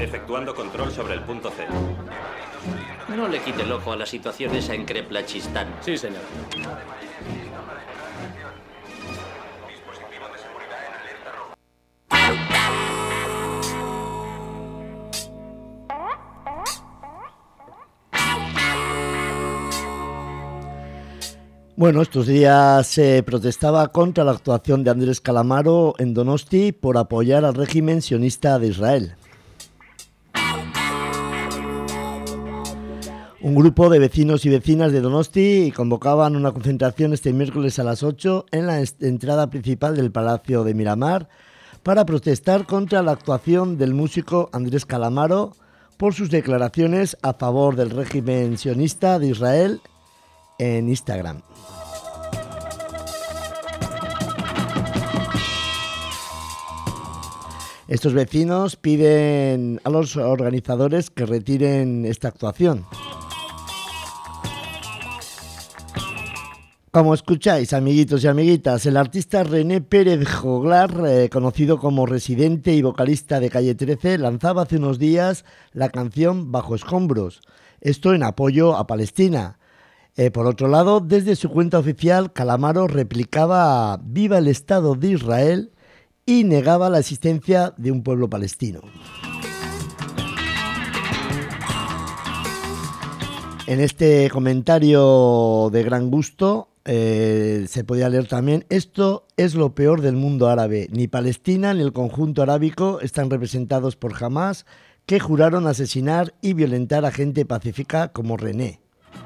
Efectuando control sobre el punto C. No le quite el ojo a la situación esa en Kreplachistán. Sí, señor. Bueno, estos días se protestaba contra la actuación de Andrés Calamaro en Donosti por apoyar al régimen sionista de Israel. Un grupo de vecinos y vecinas de Donosti convocaban una concentración este miércoles a las ocho en la entrada principal del Palacio de Miramar para protestar contra la actuación del músico Andrés Calamaro por sus declaraciones a favor del régimen sionista de Israel en Instagram. Estos vecinos piden a los organizadores que retiren esta actuación. Como escucháis, amiguitos y amiguitas, el artista René Pérez Joglar, eh, conocido como residente y vocalista de Calle trece, lanzaba hace unos días la canción Bajo Escombros, esto en apoyo a Palestina. Eh, por otro lado, desde su cuenta oficial, Calamaro replicaba Viva el Estado de Israel y negaba la existencia de un pueblo palestino. En este comentario de gran gusto eh, se podía leer también: esto es lo peor del mundo árabe. Ni Palestina ni el conjunto arábico están representados por Hamás, que juraron asesinar y violentar a gente pacífica como René.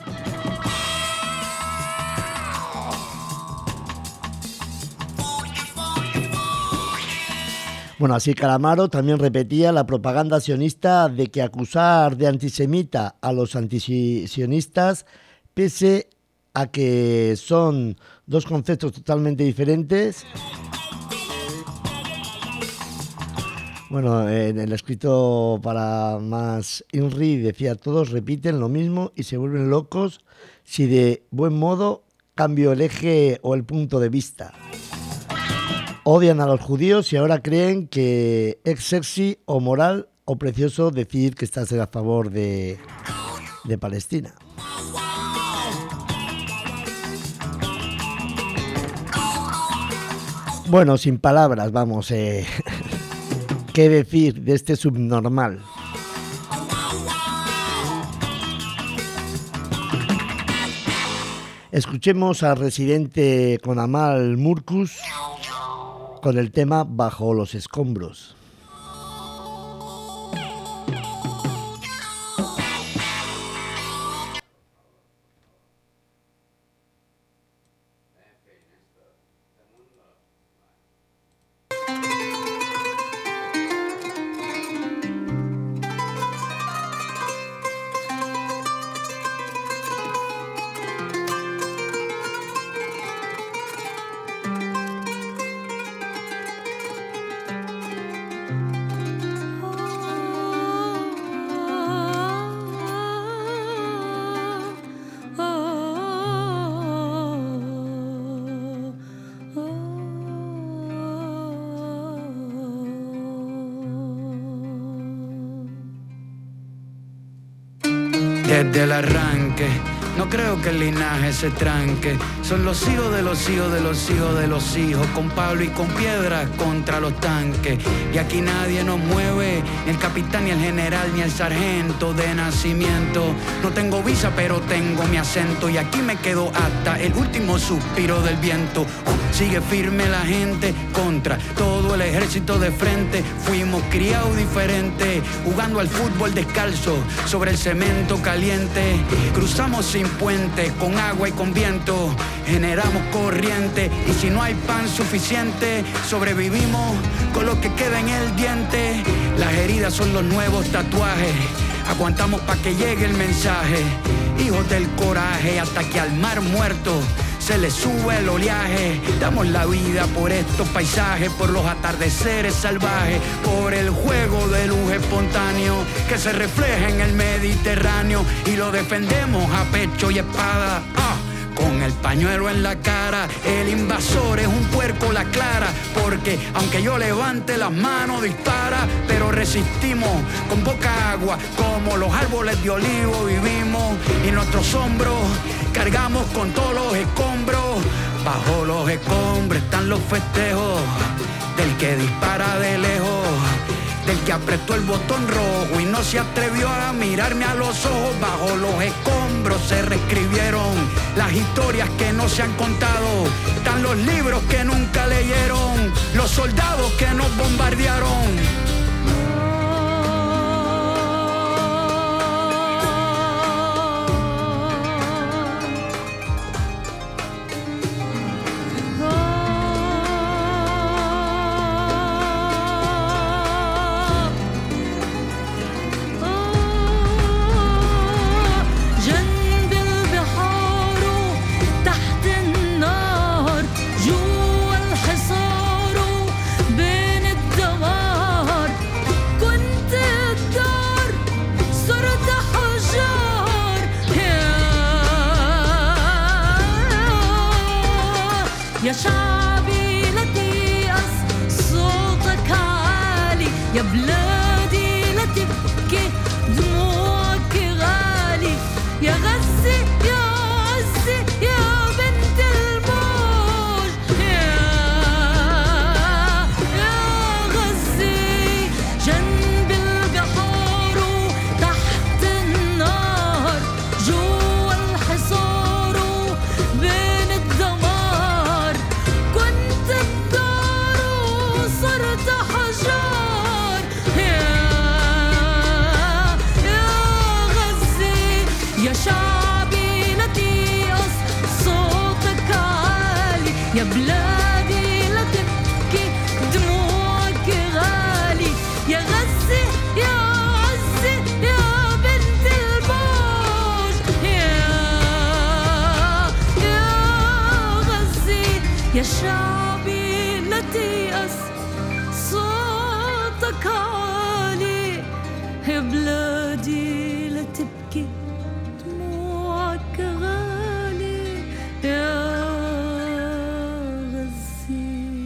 Bueno, así Calamaro también repetía la propaganda sionista de que acusar de antisemita a los antisionistas, pese a que son dos conceptos totalmente diferentes. Bueno, en el escrito para más Inri decía: todos repiten lo mismo y se vuelven locos si de buen modo cambio el eje o el punto de vista. Odian a los judíos y ahora creen que es sexy o moral o precioso decir que estás a favor de, de Palestina. Bueno, sin palabras, vamos, eh, ¿qué decir de este subnormal? Escuchemos al residente con Amal Murkus con el tema Bajo los Escombros. Desde el arranque, no creo que el linaje se tranque. Son los hijos de los hijos de los hijos de los hijos, con palo y con piedras contra los tanques. Y aquí nadie nos mueve, ni el capitán, ni el general, ni el sargento de nacimiento. No tengo visa, pero tengo mi acento, y aquí me quedo hasta el último suspiro del viento. Uh, sigue firme la gente contra todo el ejército de frente. Fuimos criados diferentes, jugando al fútbol descalzo sobre el cemento caliente. Cruzamos sin puente, con agua y con viento. Generamos corriente, y si no hay pan suficiente, sobrevivimos con lo que queda en el diente. Las heridas son los nuevos tatuajes, aguantamos pa' que llegue el mensaje. Hijos del coraje, hasta que al mar muerto se le sube el oleaje. Damos la vida por estos paisajes, por los atardeceres salvajes, por el juego de luz espontáneo que se refleja en el Mediterráneo, y lo defendemos a pecho y espada. ¡Ah! con el pañuelo en la cara. El invasor es un puerco la clara, porque aunque yo levante las manos dispara, pero resistimos con poca agua, como los árboles de olivo vivimos, y nuestros hombros cargamos con todos los escombros. Bajo los escombros están los festejos del que dispara de lejos, del que apretó el botón rojo y no se atrevió a mirarme a los ojos. Bajo los escombros se reescribieron las historias que no se han contado, están los libros que nunca leyeron, los soldados que nos bombardearon. يا شعبي لا تيأس صوتك عالي، يا بلادي لا تبكي دموعك غالي، يا غزة يا عزة يا بنت الموج، يا يا غزة جنب البحار وتحت النار، جوا الحصار وبين الدمار، كنت الدار وصرت حجار، يا يا غزة يا شعبي لا تيأس صوتك عالي، يا بلادي لا تبكي دموعك غالي، يا غزة يا عزة يا بنت الموج، يا يا غزة يا شعبي لا تيأس صوتك عالي، يا بلادي لا تبكي دموعك غالي، يا غزة.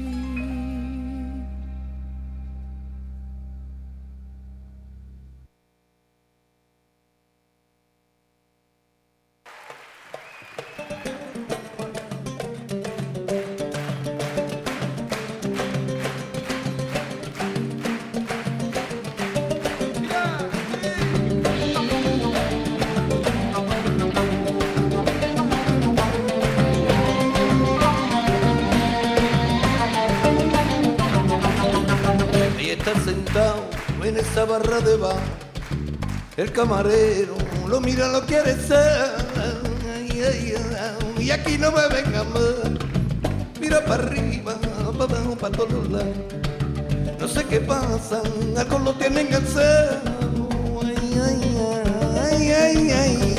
Ahí está sentado en esa barra de bar, el camarero lo mira, lo quiere ser, ay, ay, ay, y aquí no me venga más, mira para arriba, para abajo, para todos lados, no sé qué pasa, algo lo tienen que hacer, ay, ay, ay, ay, ay, ay.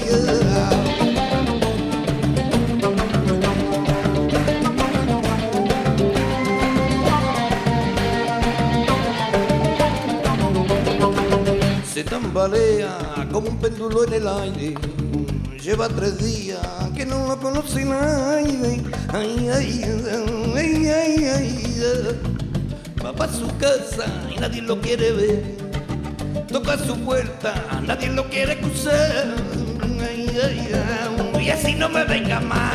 Se tambalea como un péndulo en el aire, lleva tres días que no lo conoce nadie, ay, ay, ay, ay, ay, va para su casa y nadie lo quiere ver, toca su puerta, nadie lo quiere cruzar, ay, ay, ay, y así no me venga más.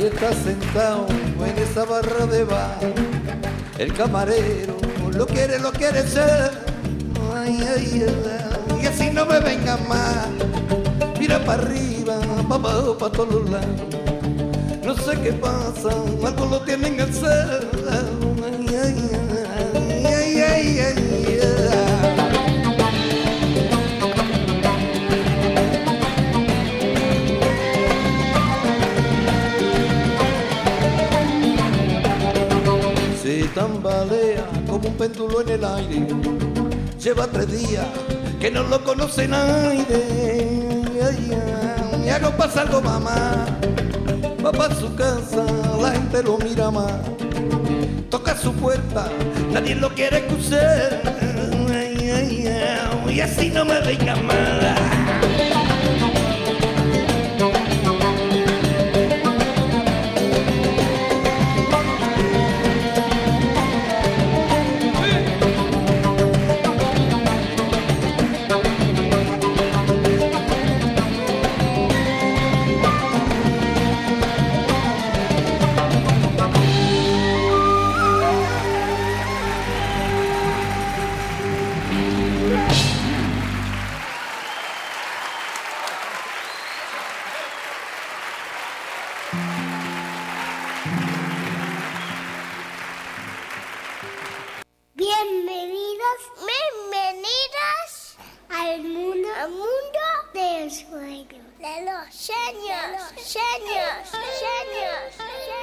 Ahí está sentado en esa barra de bar, el camarero lo quiere, lo quiere ser. Ay, ay, ay, y así no me vengan más. Mira para arriba, para abajo, para todos los lados. No sé qué pasa, algo lo tienen que hacer. Ay, ay, ay, ay, ay, ay, ay. Se tambalea como un péndulo en el aire. Lleva tres días que no lo conoce nadie. Ay, ay, me hago pasar algo, mamá. Va para su casa, la gente lo mira más. Toca su puerta, nadie lo quiere escuchar. Ay, ay, ay, y así no me venga más. Bienvenidos, bienvenidas al mundo, al mundo del sueño, de los sueños, sueños, sueños,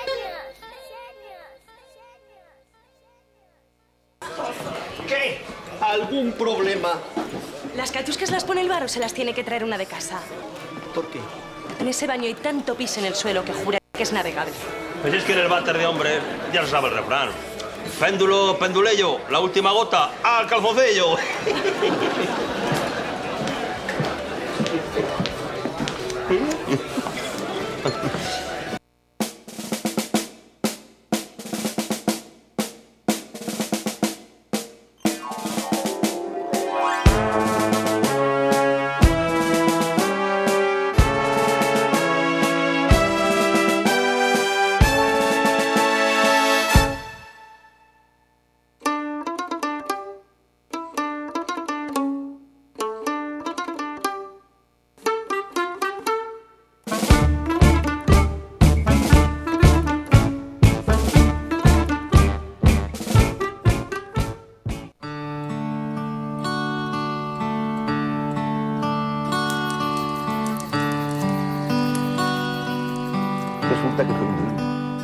sueños. ¿Qué? ¿Algún problema? ¿Las catiuscas las pone el bar o se las tiene que traer una de casa? ¿Por qué? En ese baño hay tanto pis en el suelo que jura que es navegable. Pues es que en el váter de hombre ya lo sabe el refrán. Péndulo, pendulello, la última gota, al calzoncillo. Resulta que soy un niño,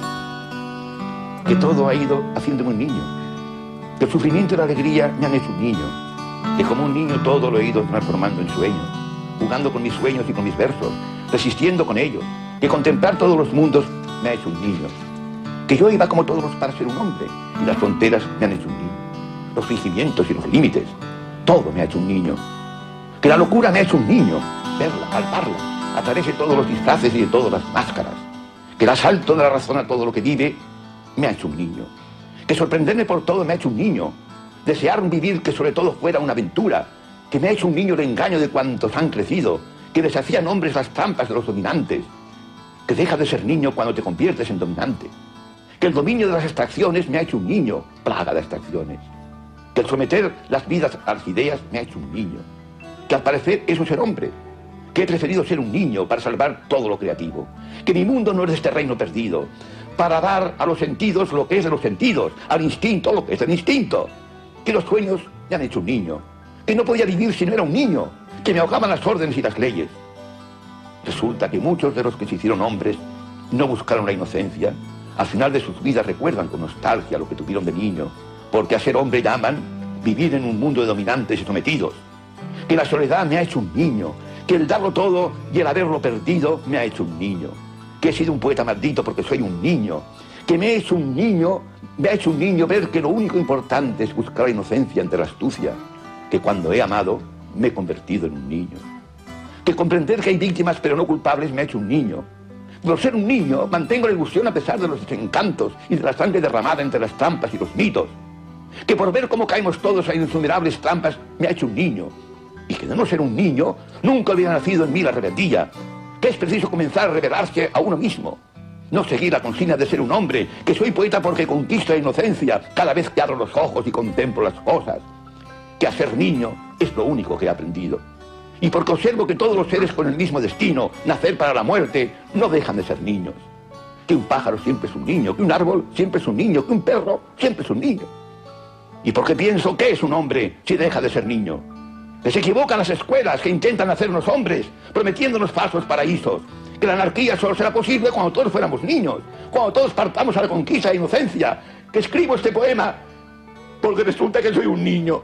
que todo ha ido haciéndome un niño, que el sufrimiento y la alegría me han hecho un niño, que como un niño todo lo he ido transformando en sueños, jugando con mis sueños y con mis versos, resistiendo con ellos, que contemplar todos los mundos me ha hecho un niño, que yo iba como todos para ser un hombre y las fronteras me han hecho un niño, los fingimientos y los límites, todo me ha hecho un niño, que la locura me ha hecho un niño, verla, palparla, a través de todos los disfraces y de todas las máscaras, que el asalto de la razón a todo lo que vive me ha hecho un niño, que sorprenderme por todo me ha hecho un niño, desear un vivir que sobre todo fuera una aventura, que me ha hecho un niño de engaño de cuantos han crecido, que deshacían hombres las trampas de los dominantes, que deja de ser niño cuando te conviertes en dominante, que el dominio de las extracciones me ha hecho un niño, plaga de extracciones, que el someter las vidas a las ideas me ha hecho un niño, que al parecer eso es ser hombre, que he preferido ser un niño para salvar todo lo creativo, que mi mundo no es de este reino perdido, para dar a los sentidos lo que es de los sentidos, al instinto lo que es del instinto, que los sueños me han hecho un niño, que no podía vivir si no era un niño, que me ahogaban las órdenes y las leyes. Resulta que muchos de los que se hicieron hombres no buscaron la inocencia, al final de sus vidas recuerdan con nostalgia lo que tuvieron de niño, porque a ser hombre llaman vivir en un mundo de dominantes y sometidos, que la soledad me ha hecho un niño, que el darlo todo y el haberlo perdido me ha hecho un niño, que he sido un poeta maldito porque soy un niño, que me he hecho un niño, me ha hecho un niño ver que lo único importante es buscar la inocencia ante la astucia, que cuando he amado me he convertido en un niño, que comprender que hay víctimas pero no culpables me ha hecho un niño. Por ser un niño mantengo la ilusión a pesar de los desencantos y de la sangre derramada entre las trampas y los mitos, que por ver cómo caemos todos en insuperables trampas me ha hecho un niño, y que de no ser un niño, nunca hubiera nacido en mí la rebeldía, que es preciso comenzar a rebelarse a uno mismo, No seguir la consigna de ser un hombre, que soy poeta porque conquisto la inocencia cada vez que abro los ojos y contemplo las cosas. Que a ser niño es lo único que he aprendido. Y porque observo que todos los seres con el mismo destino, nacer para la muerte, no dejan de ser niños. Que un pájaro siempre es un niño, que un árbol siempre es un niño, que un perro siempre es un niño. Y porque pienso que es un hombre si deja de ser niño. Que se equivocan las escuelas que intentan hacernos hombres, prometiéndonos falsos paraísos. Que la anarquía solo será posible cuando todos fuéramos niños, cuando todos partamos a la conquista de inocencia. Que escribo este poema porque resulta que soy un niño.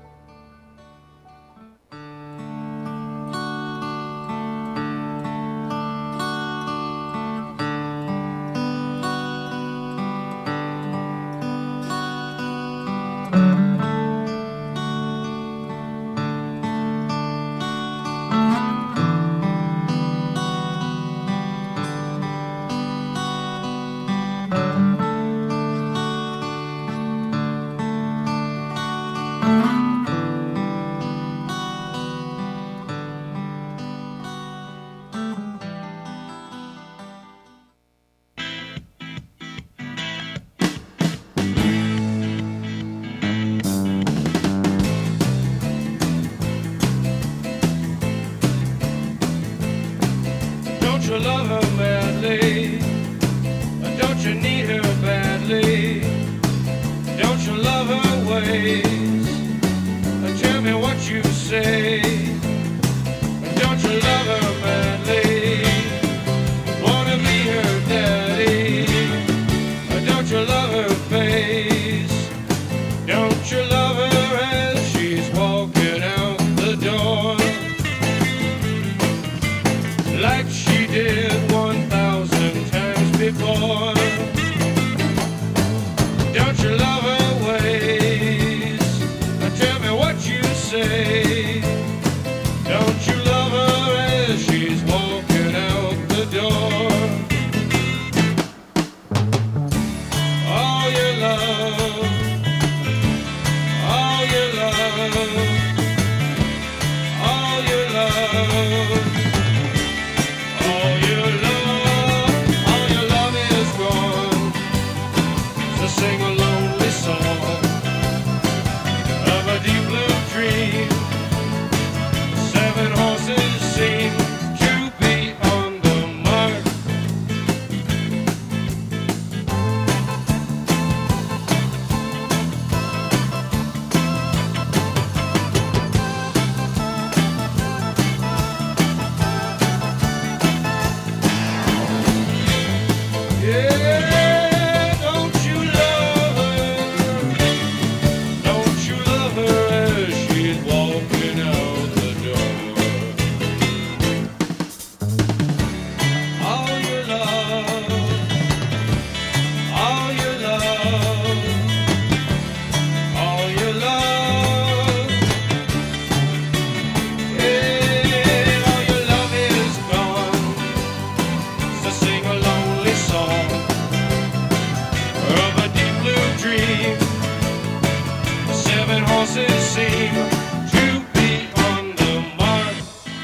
Don't you love her madly? Don't you need her badly? Don't you love her ways? Tell me what you say. Don't you love her madly? Wanna be her daddy? Don't you love her face? Don't you love her as she's walking out the door? Like she did one thousand times before. Don't you love her ways? Tell me what you say. Don't you love her as she's walking out the door? All your love, all your love, all your love. All your love, all your love is gone. So sing a lonely song of a deep blue dream. Seven horses seem to be on the mark. Yeah, don't you love her? Don't you love her as she's walking out the door? All your love, all your love, all your love. Yeah, all your love is gone. So sing a lonely song of a deep blue dream. Seven horses seem to be on the mark.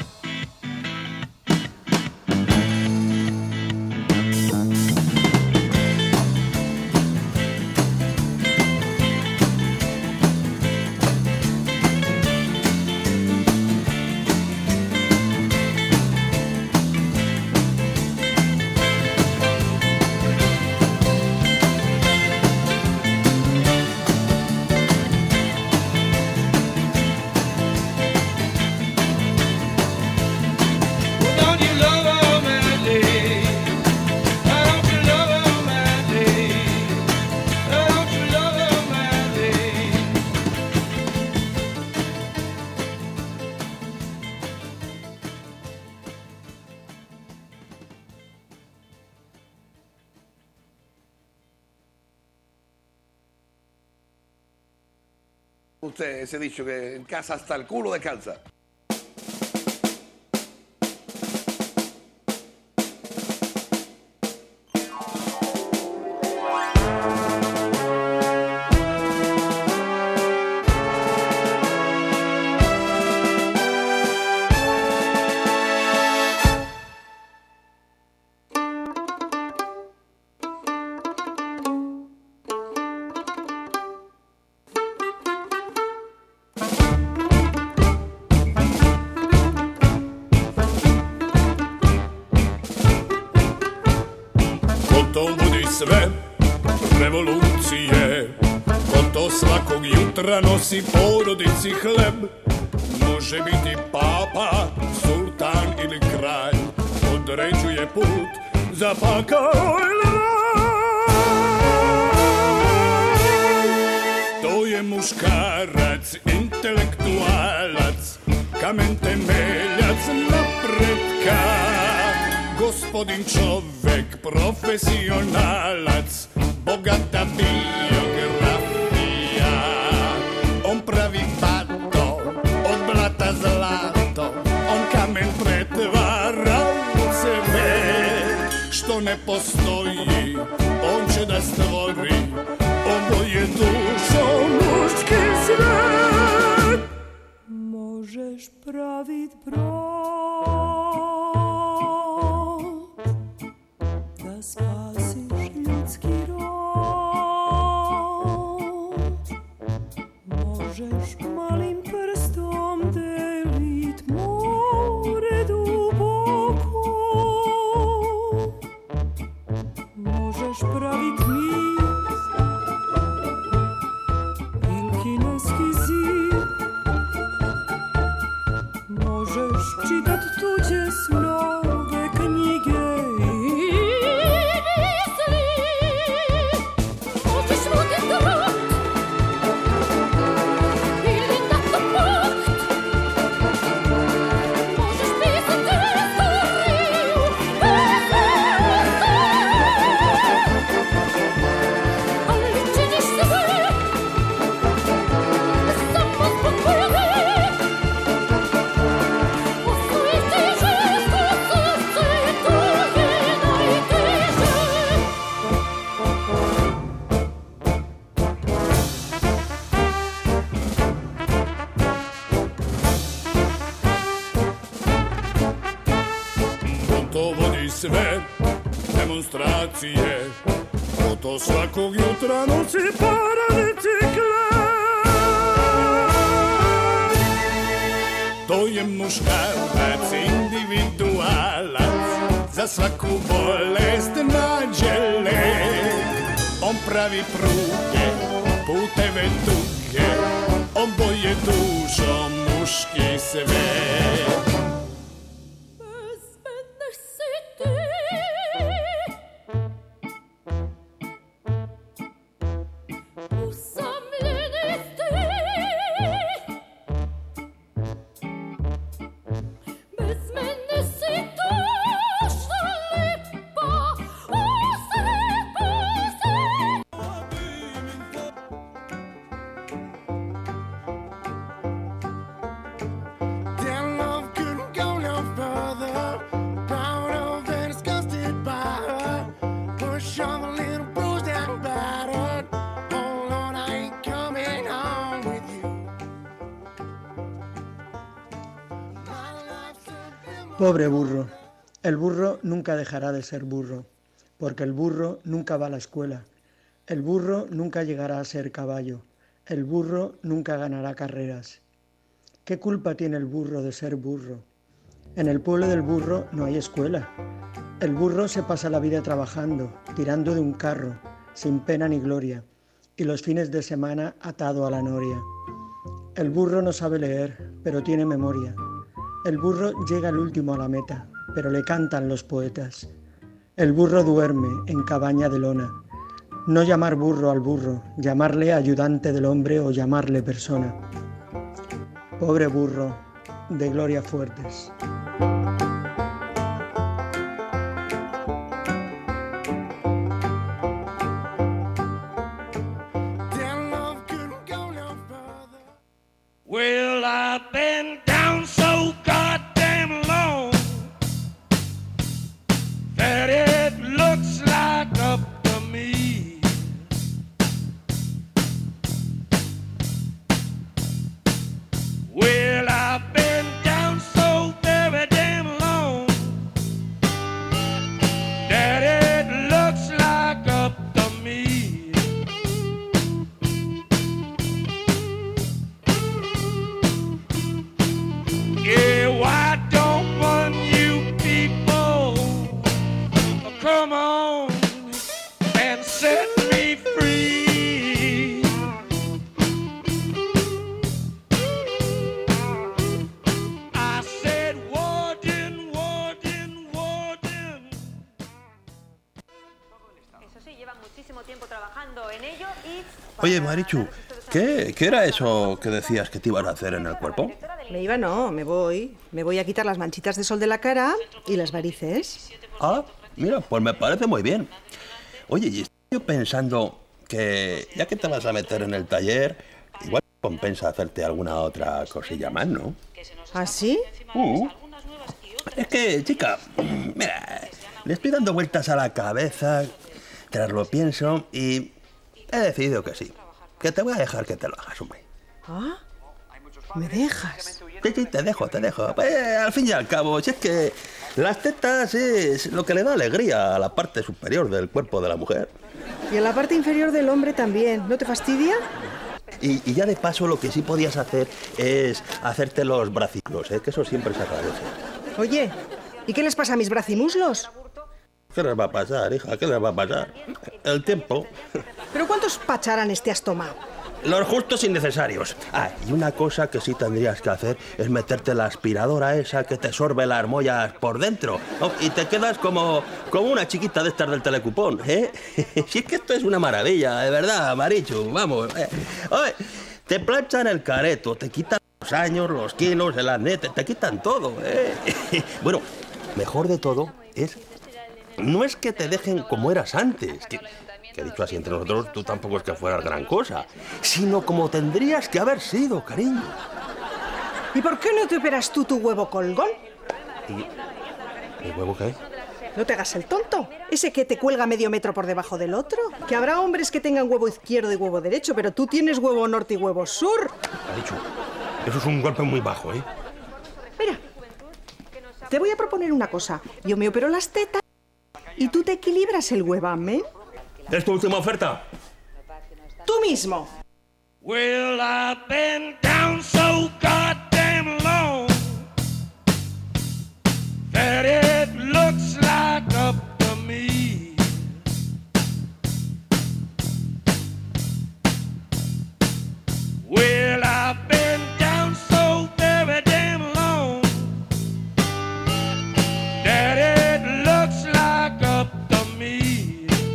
Don't you love her madly? Don't you love her madly? Don't you love her madly? Usted se ha dicho que en casa hasta el culo descansa. sve revolucije, ko to svakog jutra nosi porodici hleb. Može biti papa, sultan ili kralj, određuje put za pakao ili raj. To je muškarac, intelektualac, kamen temeljac napretka, gospodin čovek, profesionalac, bogata biografija. On pravi bato, od blata zlato, on kamen pretvara u sebe. Što ne postoji, on će da stvori, oboje dušom muški svet. Možeš pravit brod da spasiš ljudski rod. Možeš malim prstom delit more duboko. Možeš pravit mis il kineski zid. Možeš čitat tuđe snove knjige i misli. Možeš vodit rok ili NATO pakt. Možeš pisat istoriju bez veze, ali činiš sve samo zbog volje. To vodi sve demonstracije, ko to svakog jutra nosi parabicikle. To je muškarac, individualac, za svaku bolest nađe lek. On pravi pruge, puteve duge, oboje dušom muški svet. Pobre burro. El burro nunca dejará de ser burro, porque el burro nunca va a la escuela. El burro nunca llegará a ser caballo. El burro nunca ganará carreras. ¿Qué culpa tiene el burro de ser burro? En el pueblo del burro no hay escuela. El burro se pasa la vida trabajando, tirando de un carro, sin pena ni gloria, y los fines de semana atado a la noria. El burro no sabe leer, pero tiene memoria. El burro llega el último a la meta, pero le cantan los poetas. El burro duerme en cabaña de lona. No llamar burro al burro, llamarle ayudante del hombre o llamarle persona. Pobre burro, de Gloria Fuertes. Well, I've been down so goddamn long that it looks like up to me. Well, I've been down so very damn long that it looks like up to me. Yeah, why don't one you people come on and Oye, Marichu, ¿qué, ¿qué era eso que decías que te ibas a hacer en el cuerpo? Me iba, no, me voy. Me voy a quitar las manchitas de sol de la cara y las varices. Ah, mira, pues me parece muy bien. Oye, y estoy yo pensando que ya que te vas a meter en el taller, igual compensa hacerte alguna otra cosilla más, ¿no? ¿Ah, sí? Uh, es que, chica, mira, le estoy dando vueltas a la cabeza, tras lo pienso y he decidido que sí, que te voy a dejar que te lo hagas, hombre. ¿Ah? ¿Me dejas? Sí, sí, te dejo, te dejo. Pues, al fin y al cabo, si es que las tetas es lo que le da alegría a la parte superior del cuerpo de la mujer. Y a la parte inferior del hombre también. ¿No te fastidia? Y, y ya de paso lo que sí podías hacer es hacerte los braciclos, ¿eh? Que eso siempre se agradece. Oye, ¿y qué les pasa a mis bracimuslos? ¿Qué les va a pasar, hija? ¿Qué les va a pasar? El tiempo. ¿Pero cuántos pacharanes te has tomado? Los justos y necesarios. Ah, y una cosa que sí tendrías que hacer es meterte la aspiradora esa que te sorbe las mollas por dentro. Oh, y te quedas como, como una chiquita de estas del telecupón, ¿eh? Si es que esto es una maravilla, de verdad, Marichu, vamos. Eh. Oye, te planchan el careto, te quitan los años, los kilos, el acné, te, te quitan todo, ¿eh? Bueno, mejor de todo es... No es que te dejen como eras antes, que... que dicho así entre nosotros, tú tampoco es que fueras gran cosa, sino como tendrías que haber sido, cariño. ¿Y por qué no te operas tú tu huevo colgón? ¿Y el huevo qué? No te hagas el tonto. Ese que te cuelga medio metro por debajo del otro. Que habrá hombres que tengan huevo izquierdo y huevo derecho, pero tú tienes huevo norte y huevo sur. Ha dicho, eso es un golpe muy bajo, ¿eh? Mira, te voy a proponer una cosa. Yo me opero las tetas y tú te equilibras el huevame. ¿Es tu última oferta? Tú mismo. Well, I've been down so goddamn long that it looks like up to me. Well, I've been down so very damn long that it looks like up to me.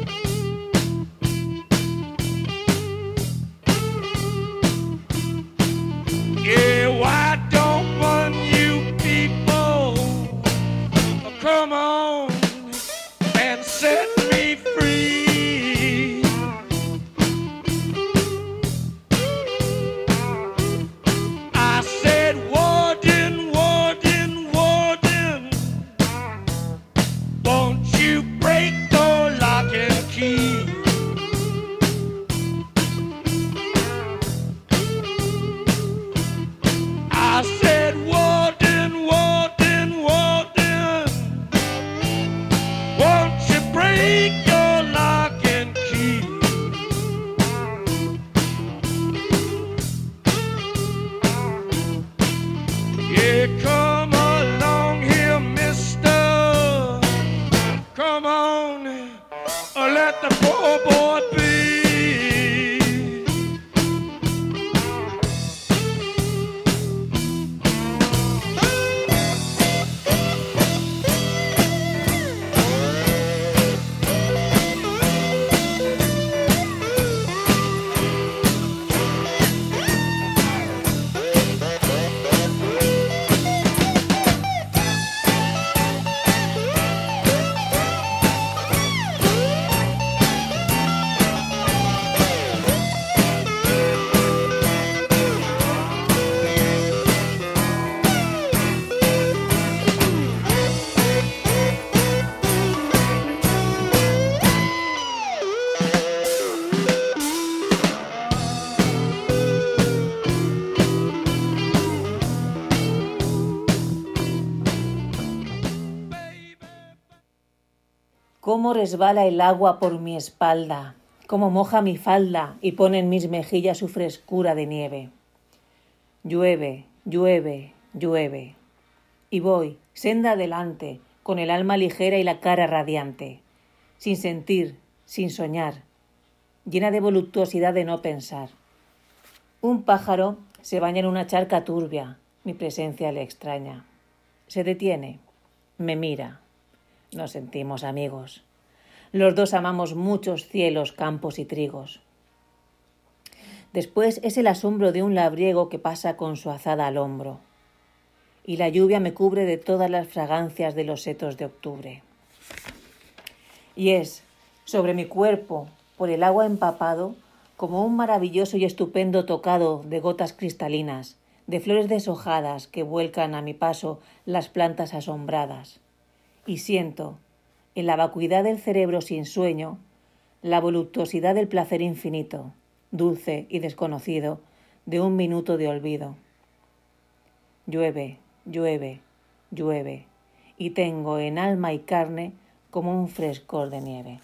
Yeah, why don't one you people come on and set me free? I said, Warden, Warden, Warden, won't you break the lock and key? I said, Warden, Warden, Warden, won't you break your lock and key? Yeah, come along here, mister. Come on, uh, let the poor boy be. Cómo resbala el agua por mi espalda, cómo moja mi falda y pone en mis mejillas su frescura de nieve. Llueve, llueve, llueve. Y voy, senda adelante, con el alma ligera y la cara radiante, sin sentir, sin soñar, llena de voluptuosidad de no pensar. Un pájaro se baña en una charca turbia, mi presencia le extraña. Se detiene, me mira. Nos sentimos amigos. Los dos amamos muchos cielos, campos y trigos. Después es el asombro de un labriego que pasa con su azada al hombro. Y la lluvia me cubre de todas las fragancias de los setos de octubre. Y es, sobre mi cuerpo, por el agua empapado, como un maravilloso y estupendo tocado de gotas cristalinas, de flores deshojadas que vuelcan a mi paso las plantas asombradas. Y siento, en la vacuidad del cerebro sin sueño, la voluptuosidad del placer infinito, dulce y desconocido, de un minuto de olvido. Llueve, llueve, llueve, y tengo en alma y carne como un frescor de nieve.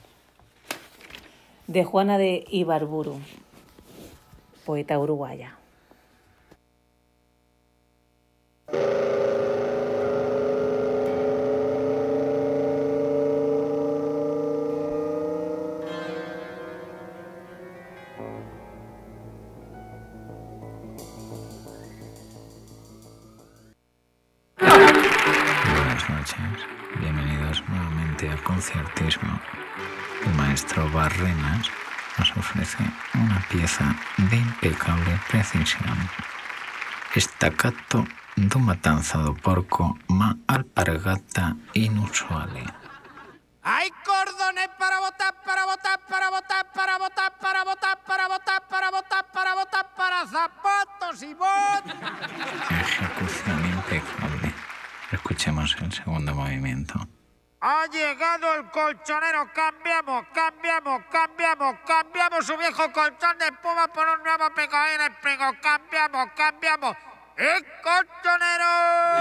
De Juana de Ibarburu, poeta uruguaya. Buenas noches, bienvenidos nuevamente a Conciertismo. El maestro Barrenas nos ofrece una pieza de impecable precisión. Staccato do matanza do porco ma alpargata inusuale. Hay cordones para votar, para votar, para votar, para votar, para votar, para votar, para votar, para votar, para zapatos y botas. Ejecución impecable. Escuchemos el segundo movimiento. Ha llegado el colchonero, cambiamos, cambiamos, cambiamos, cambiamos su viejo colchón de espuma por un nuevo picoín esprigo, cambiamos, cambiamos. ¡El colchonero!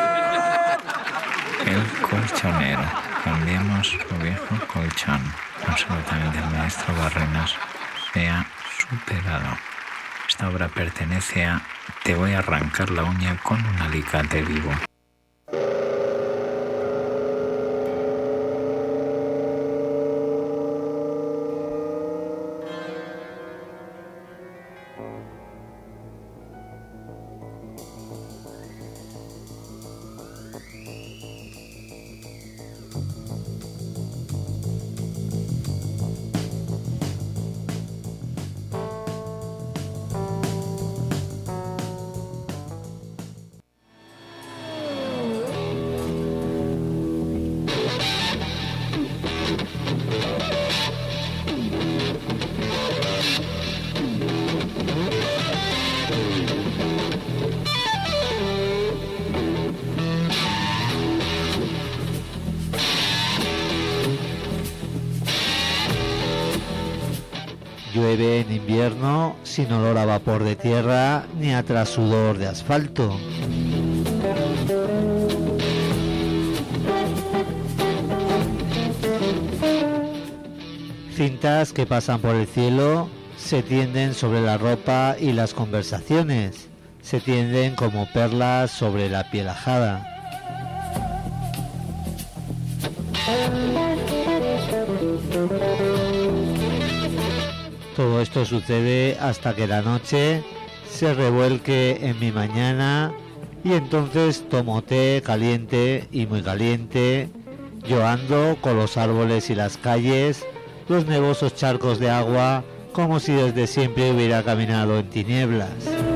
El colchonero. Cambiamos su viejo colchón. Absolutamente el maestro Barrenas se ha superado. Esta obra pertenece a Te voy a arrancar la uña con un alicate vivo. Llueve en invierno sin olor a vapor de tierra ni a trasudor de asfalto. Cintas que pasan por el cielo se tienden sobre la ropa y las conversaciones. Se tienden como perlas sobre la piel ajada. Todo esto sucede hasta que la noche se revuelque en mi mañana y entonces tomo té caliente y muy caliente. Yo ando con los árboles y las calles, los nevosos charcos de agua, como si desde siempre hubiera caminado en tinieblas.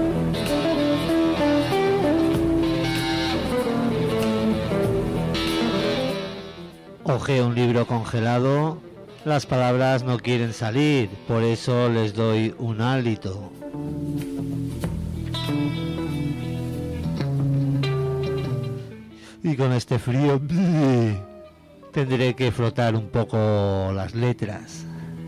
Ojeo un libro congelado. Las palabras no quieren salir, por eso les doy un hálito. Y con este frío tendré que frotar un poco las letras.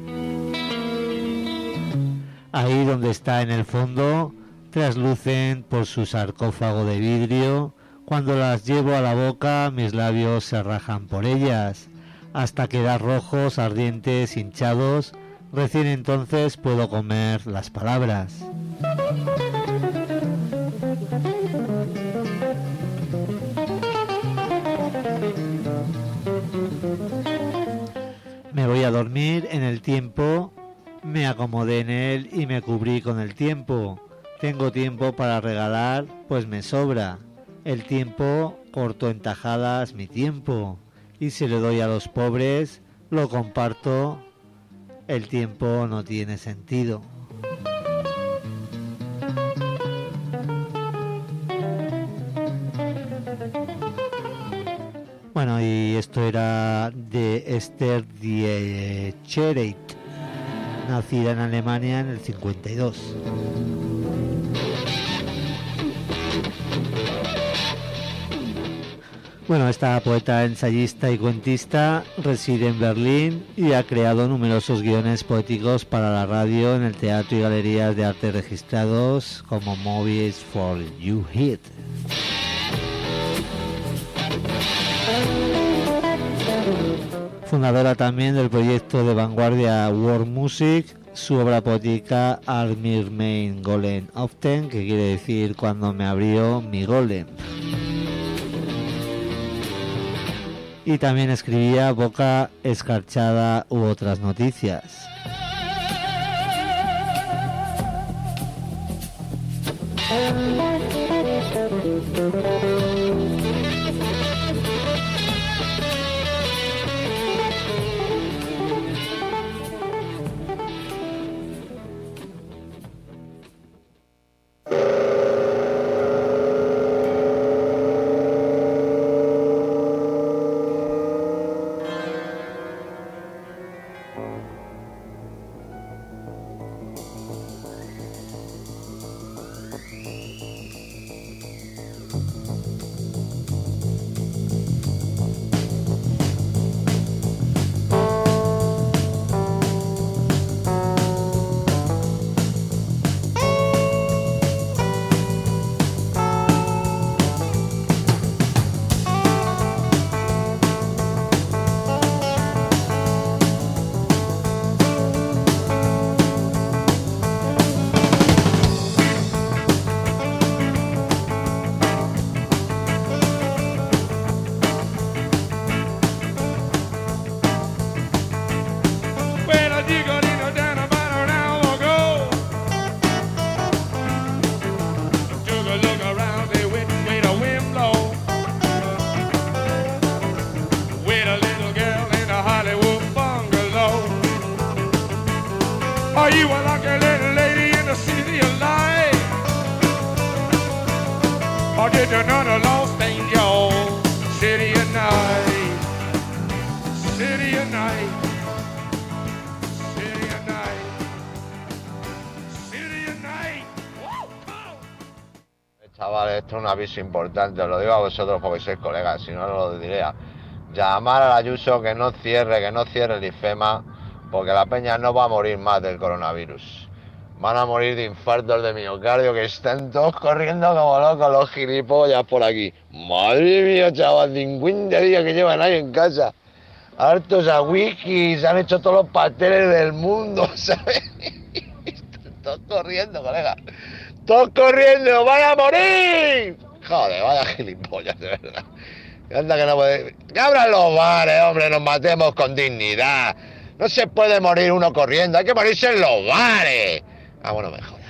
Ahí donde está en el fondo, traslucen por su sarcófago de vidrio. Cuando las llevo a la boca, mis labios se rajan por ellas, hasta quedar rojos, ardientes, hinchados. Recién entonces puedo comer las palabras. Me voy a dormir en el tiempo, me acomodé en él y me cubrí con el tiempo. Tengo tiempo para regalar, pues me sobra. El tiempo corto en tajadas mi tiempo. Y si le doy a los pobres, lo comparto, el tiempo no tiene sentido. Bueno, y esto era de Esther Diechereit, nacida en Alemania en el cincuenta y dos. Bueno, esta poeta, ensayista y cuentista reside en Berlín y ha creado numerosos guiones poéticos para la radio en el teatro y galerías de arte registrados como Movies for You Hit. Fundadora también del proyecto de vanguardia World Music, su obra poética Armir mein Golem Often, que quiere decir cuando me abrió mi golem. Y también escribía Boca Escarchada u otras noticias. Chavales, esto es un aviso importante, os lo digo a vosotros porque sois colegas, si no, no lo diré. Llamar al Ayuso que no cierre, que no cierre el IFEMA, porque la peña no va a morir más del coronavirus. Van a morir de infartos de miocardio, que están todos corriendo como locos los gilipollas por aquí. Madre mía, chaval, cincuenta días que llevan ahí en casa. Hartos a whisky, se han hecho todos los pasteles del mundo, ¿sabes? Están todos corriendo, colega. ¡Todos corriendo! ¡Van a morir! Joder, vaya gilipollas, de verdad. Anda que no puede... ¡Que abran los bares, hombre! Nos matemos con dignidad. No se puede morir uno corriendo, hay que morirse en los bares. Ah, bueno, me jodas.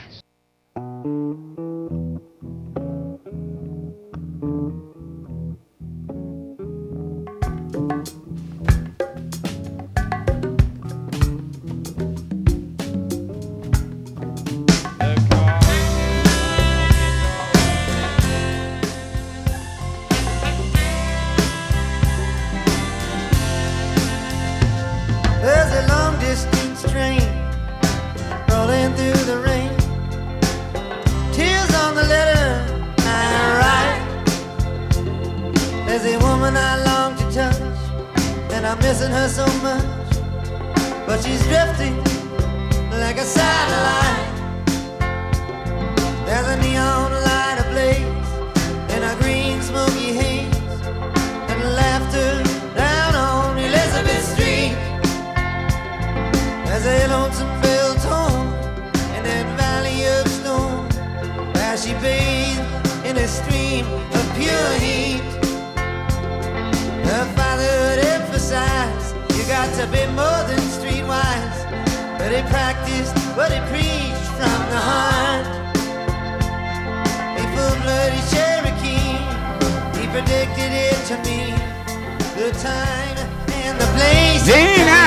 Missing her so much, but she's drifting like a satellite. There's a neon light ablaze in a green smoky haze, and laughter down on Elizabeth Street. There's a lonesome bell tone in that valley of stone, as she bathed in a stream of pure heat. Her father would emphasize, you got to be more than streetwise, but he practiced what he preached from the heart. A full-blooded Cherokee, he predicted it to me, the time and the place. Gina!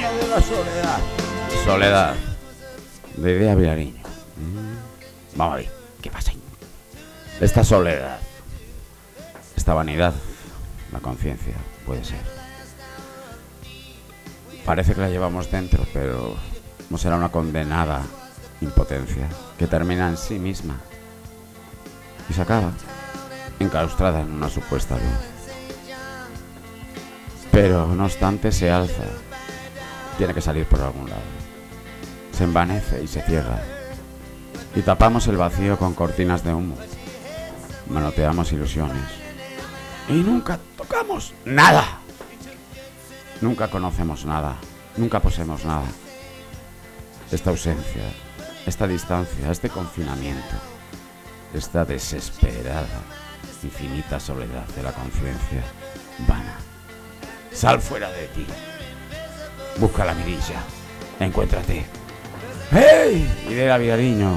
dueño de la soledad. Soledad. De Idea Vilariño. Mm. Vamos a ver, ¿qué pasa ahí? Esta soledad, esta vanidad, la conciencia, puede ser. Parece que la llevamos dentro, pero no será una condenada impotencia que termina en sí misma y se acaba enclaustrada en una supuesta luz. Pero no obstante se alza, tiene que salir por algún lado, se envanece y se cierra, y tapamos el vacío con cortinas de humo, manoteamos ilusiones y nunca tocamos nada, nunca conocemos nada, nunca poseemos nada. Esta ausencia, esta distancia, este confinamiento, esta desesperada, infinita soledad de la conciencia vana. Sal fuera de ti, busca la mirilla, encuéntrate. ¡Hey! Idea Vilariño.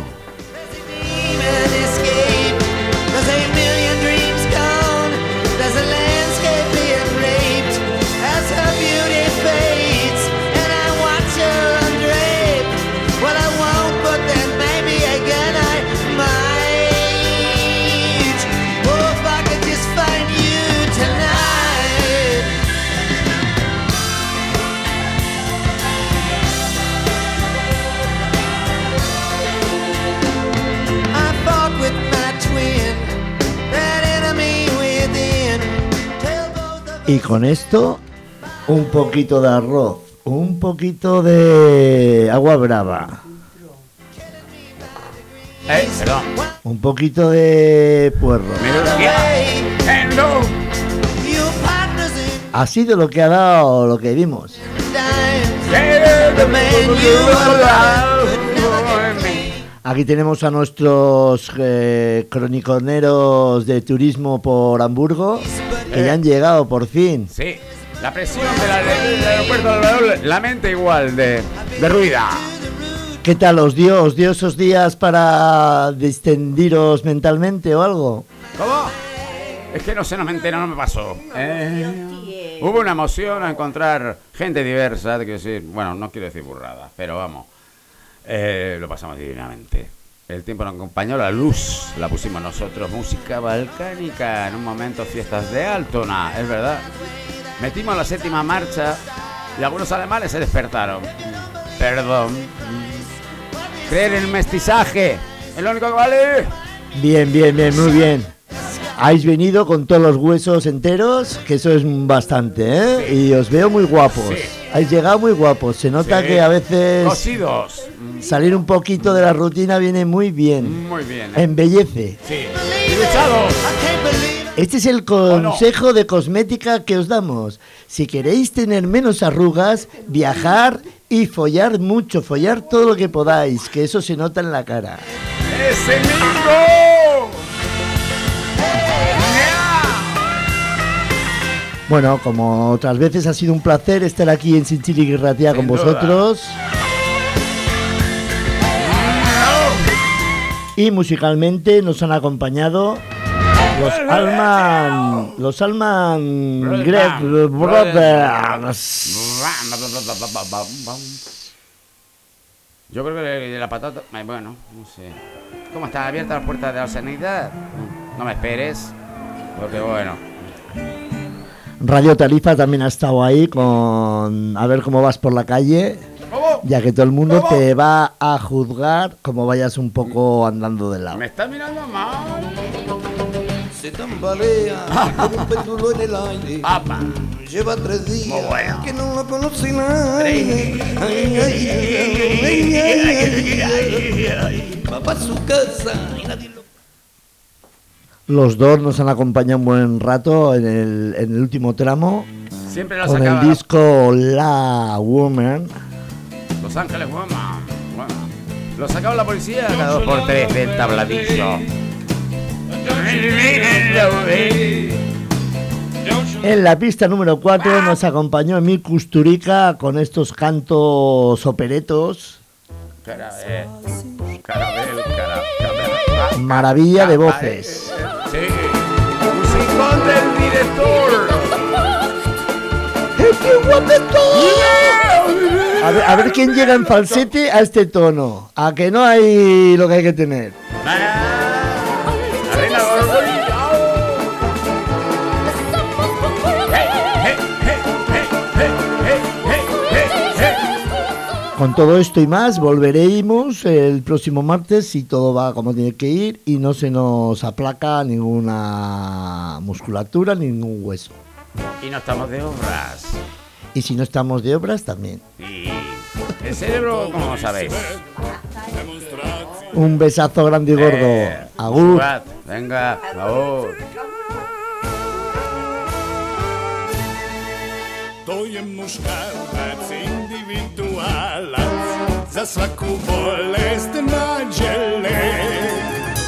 Y con esto, un poquito de arroz, un poquito de agua brava. Eh, perdón. Un poquito de puerro. Ha sido lo que ha dado lo que vimos. Aquí tenemos a nuestros eh, croniconeros de turismo por Hamburgo, que ya han llegado por fin. Sí, la presión de la, del aeropuerto de Alvedol, la mente igual de, de ruida. ¿Qué tal os dio? ¿Os dio esos días para distendiros mentalmente o algo? ¿Cómo? Es que no sé, no me entero, no me pasó. Eh, hubo una emoción a encontrar gente diversa, de que decir, bueno, no quiero decir burrada, pero vamos, eh, lo pasamos divinamente. El tiempo nos acompañó, la luz la pusimos nosotros, música balcánica, en un momento fiestas de Altona, es verdad. Metimos la séptima marcha y algunos alemanes se despertaron. Perdón. Creer en el mestizaje, es lo único que vale. Bien, bien, bien, muy bien. Habéis venido con todos los huesos enteros, que eso es bastante, ¿eh? Sí. Y os veo muy guapos. Sí. Habéis llegado muy guapos. Se nota sí. que a veces cosidos. Salir un poquito de la rutina viene muy bien. Muy bien. ¿eh? Embellece. Sí. Y luchados. Este es el consejo oh, no. de cosmética que os damos. Si queréis tener menos arrugas, viajar y follar mucho, follar todo lo que podáis, que eso se nota en la cara. ¡Ese mismo! Bueno, como otras veces ha sido un placer estar aquí en Sinchiliquirratia con duda. vosotros. Y musicalmente nos han acompañado los Allman, los Allman Greg Brothers. Yo creo que de la patata, bueno, no sé. ¿Cómo está abierta la puerta de la sanidad? No me esperes, porque bueno. Radio Tarifa también ha estado ahí con a ver cómo vas por la calle, ¿Cómo? ya que todo el mundo ¿Cómo? te va a juzgar como vayas un poco andando de lado. Me está mirando mal. Se tambalea como un péndulo en el aire. Papá. Lleva tres días Muy bueno. que no lo conoce nadie. Ay, ay, ay, ay, ay, ay. Va pa' su casa y nadie lo... Los dos nos han acompañado un buen rato en el, en el último tramo. Siempre la con sacaba. el disco La Woman. Los Ángeles Woman. Bueno, lo sacaba la policía cada dos por tres del tabladillo. En la pista número cuatro nos acompañó Emil Kusturica con estos cantos operetos. Carabel, carabel, carabel. Maravilla de voces. Sí, musicón del director. ¡Es que guapo! A ver, a ver quién llega en falsete a este tono. A que no hay lo que hay que tener. La reina Gorgori. Con todo esto y más volveremos el próximo martes si todo va como tiene que ir y no se nos aplaca ninguna musculatura, ningún hueso. Y no estamos de obras. Y si no estamos de obras también. Y el cerebro, como sabéis. Un besazo grande y gordo. Eh, Agur. Venga, agur. To je muškarac individualac, za svaku bolest nađe lek.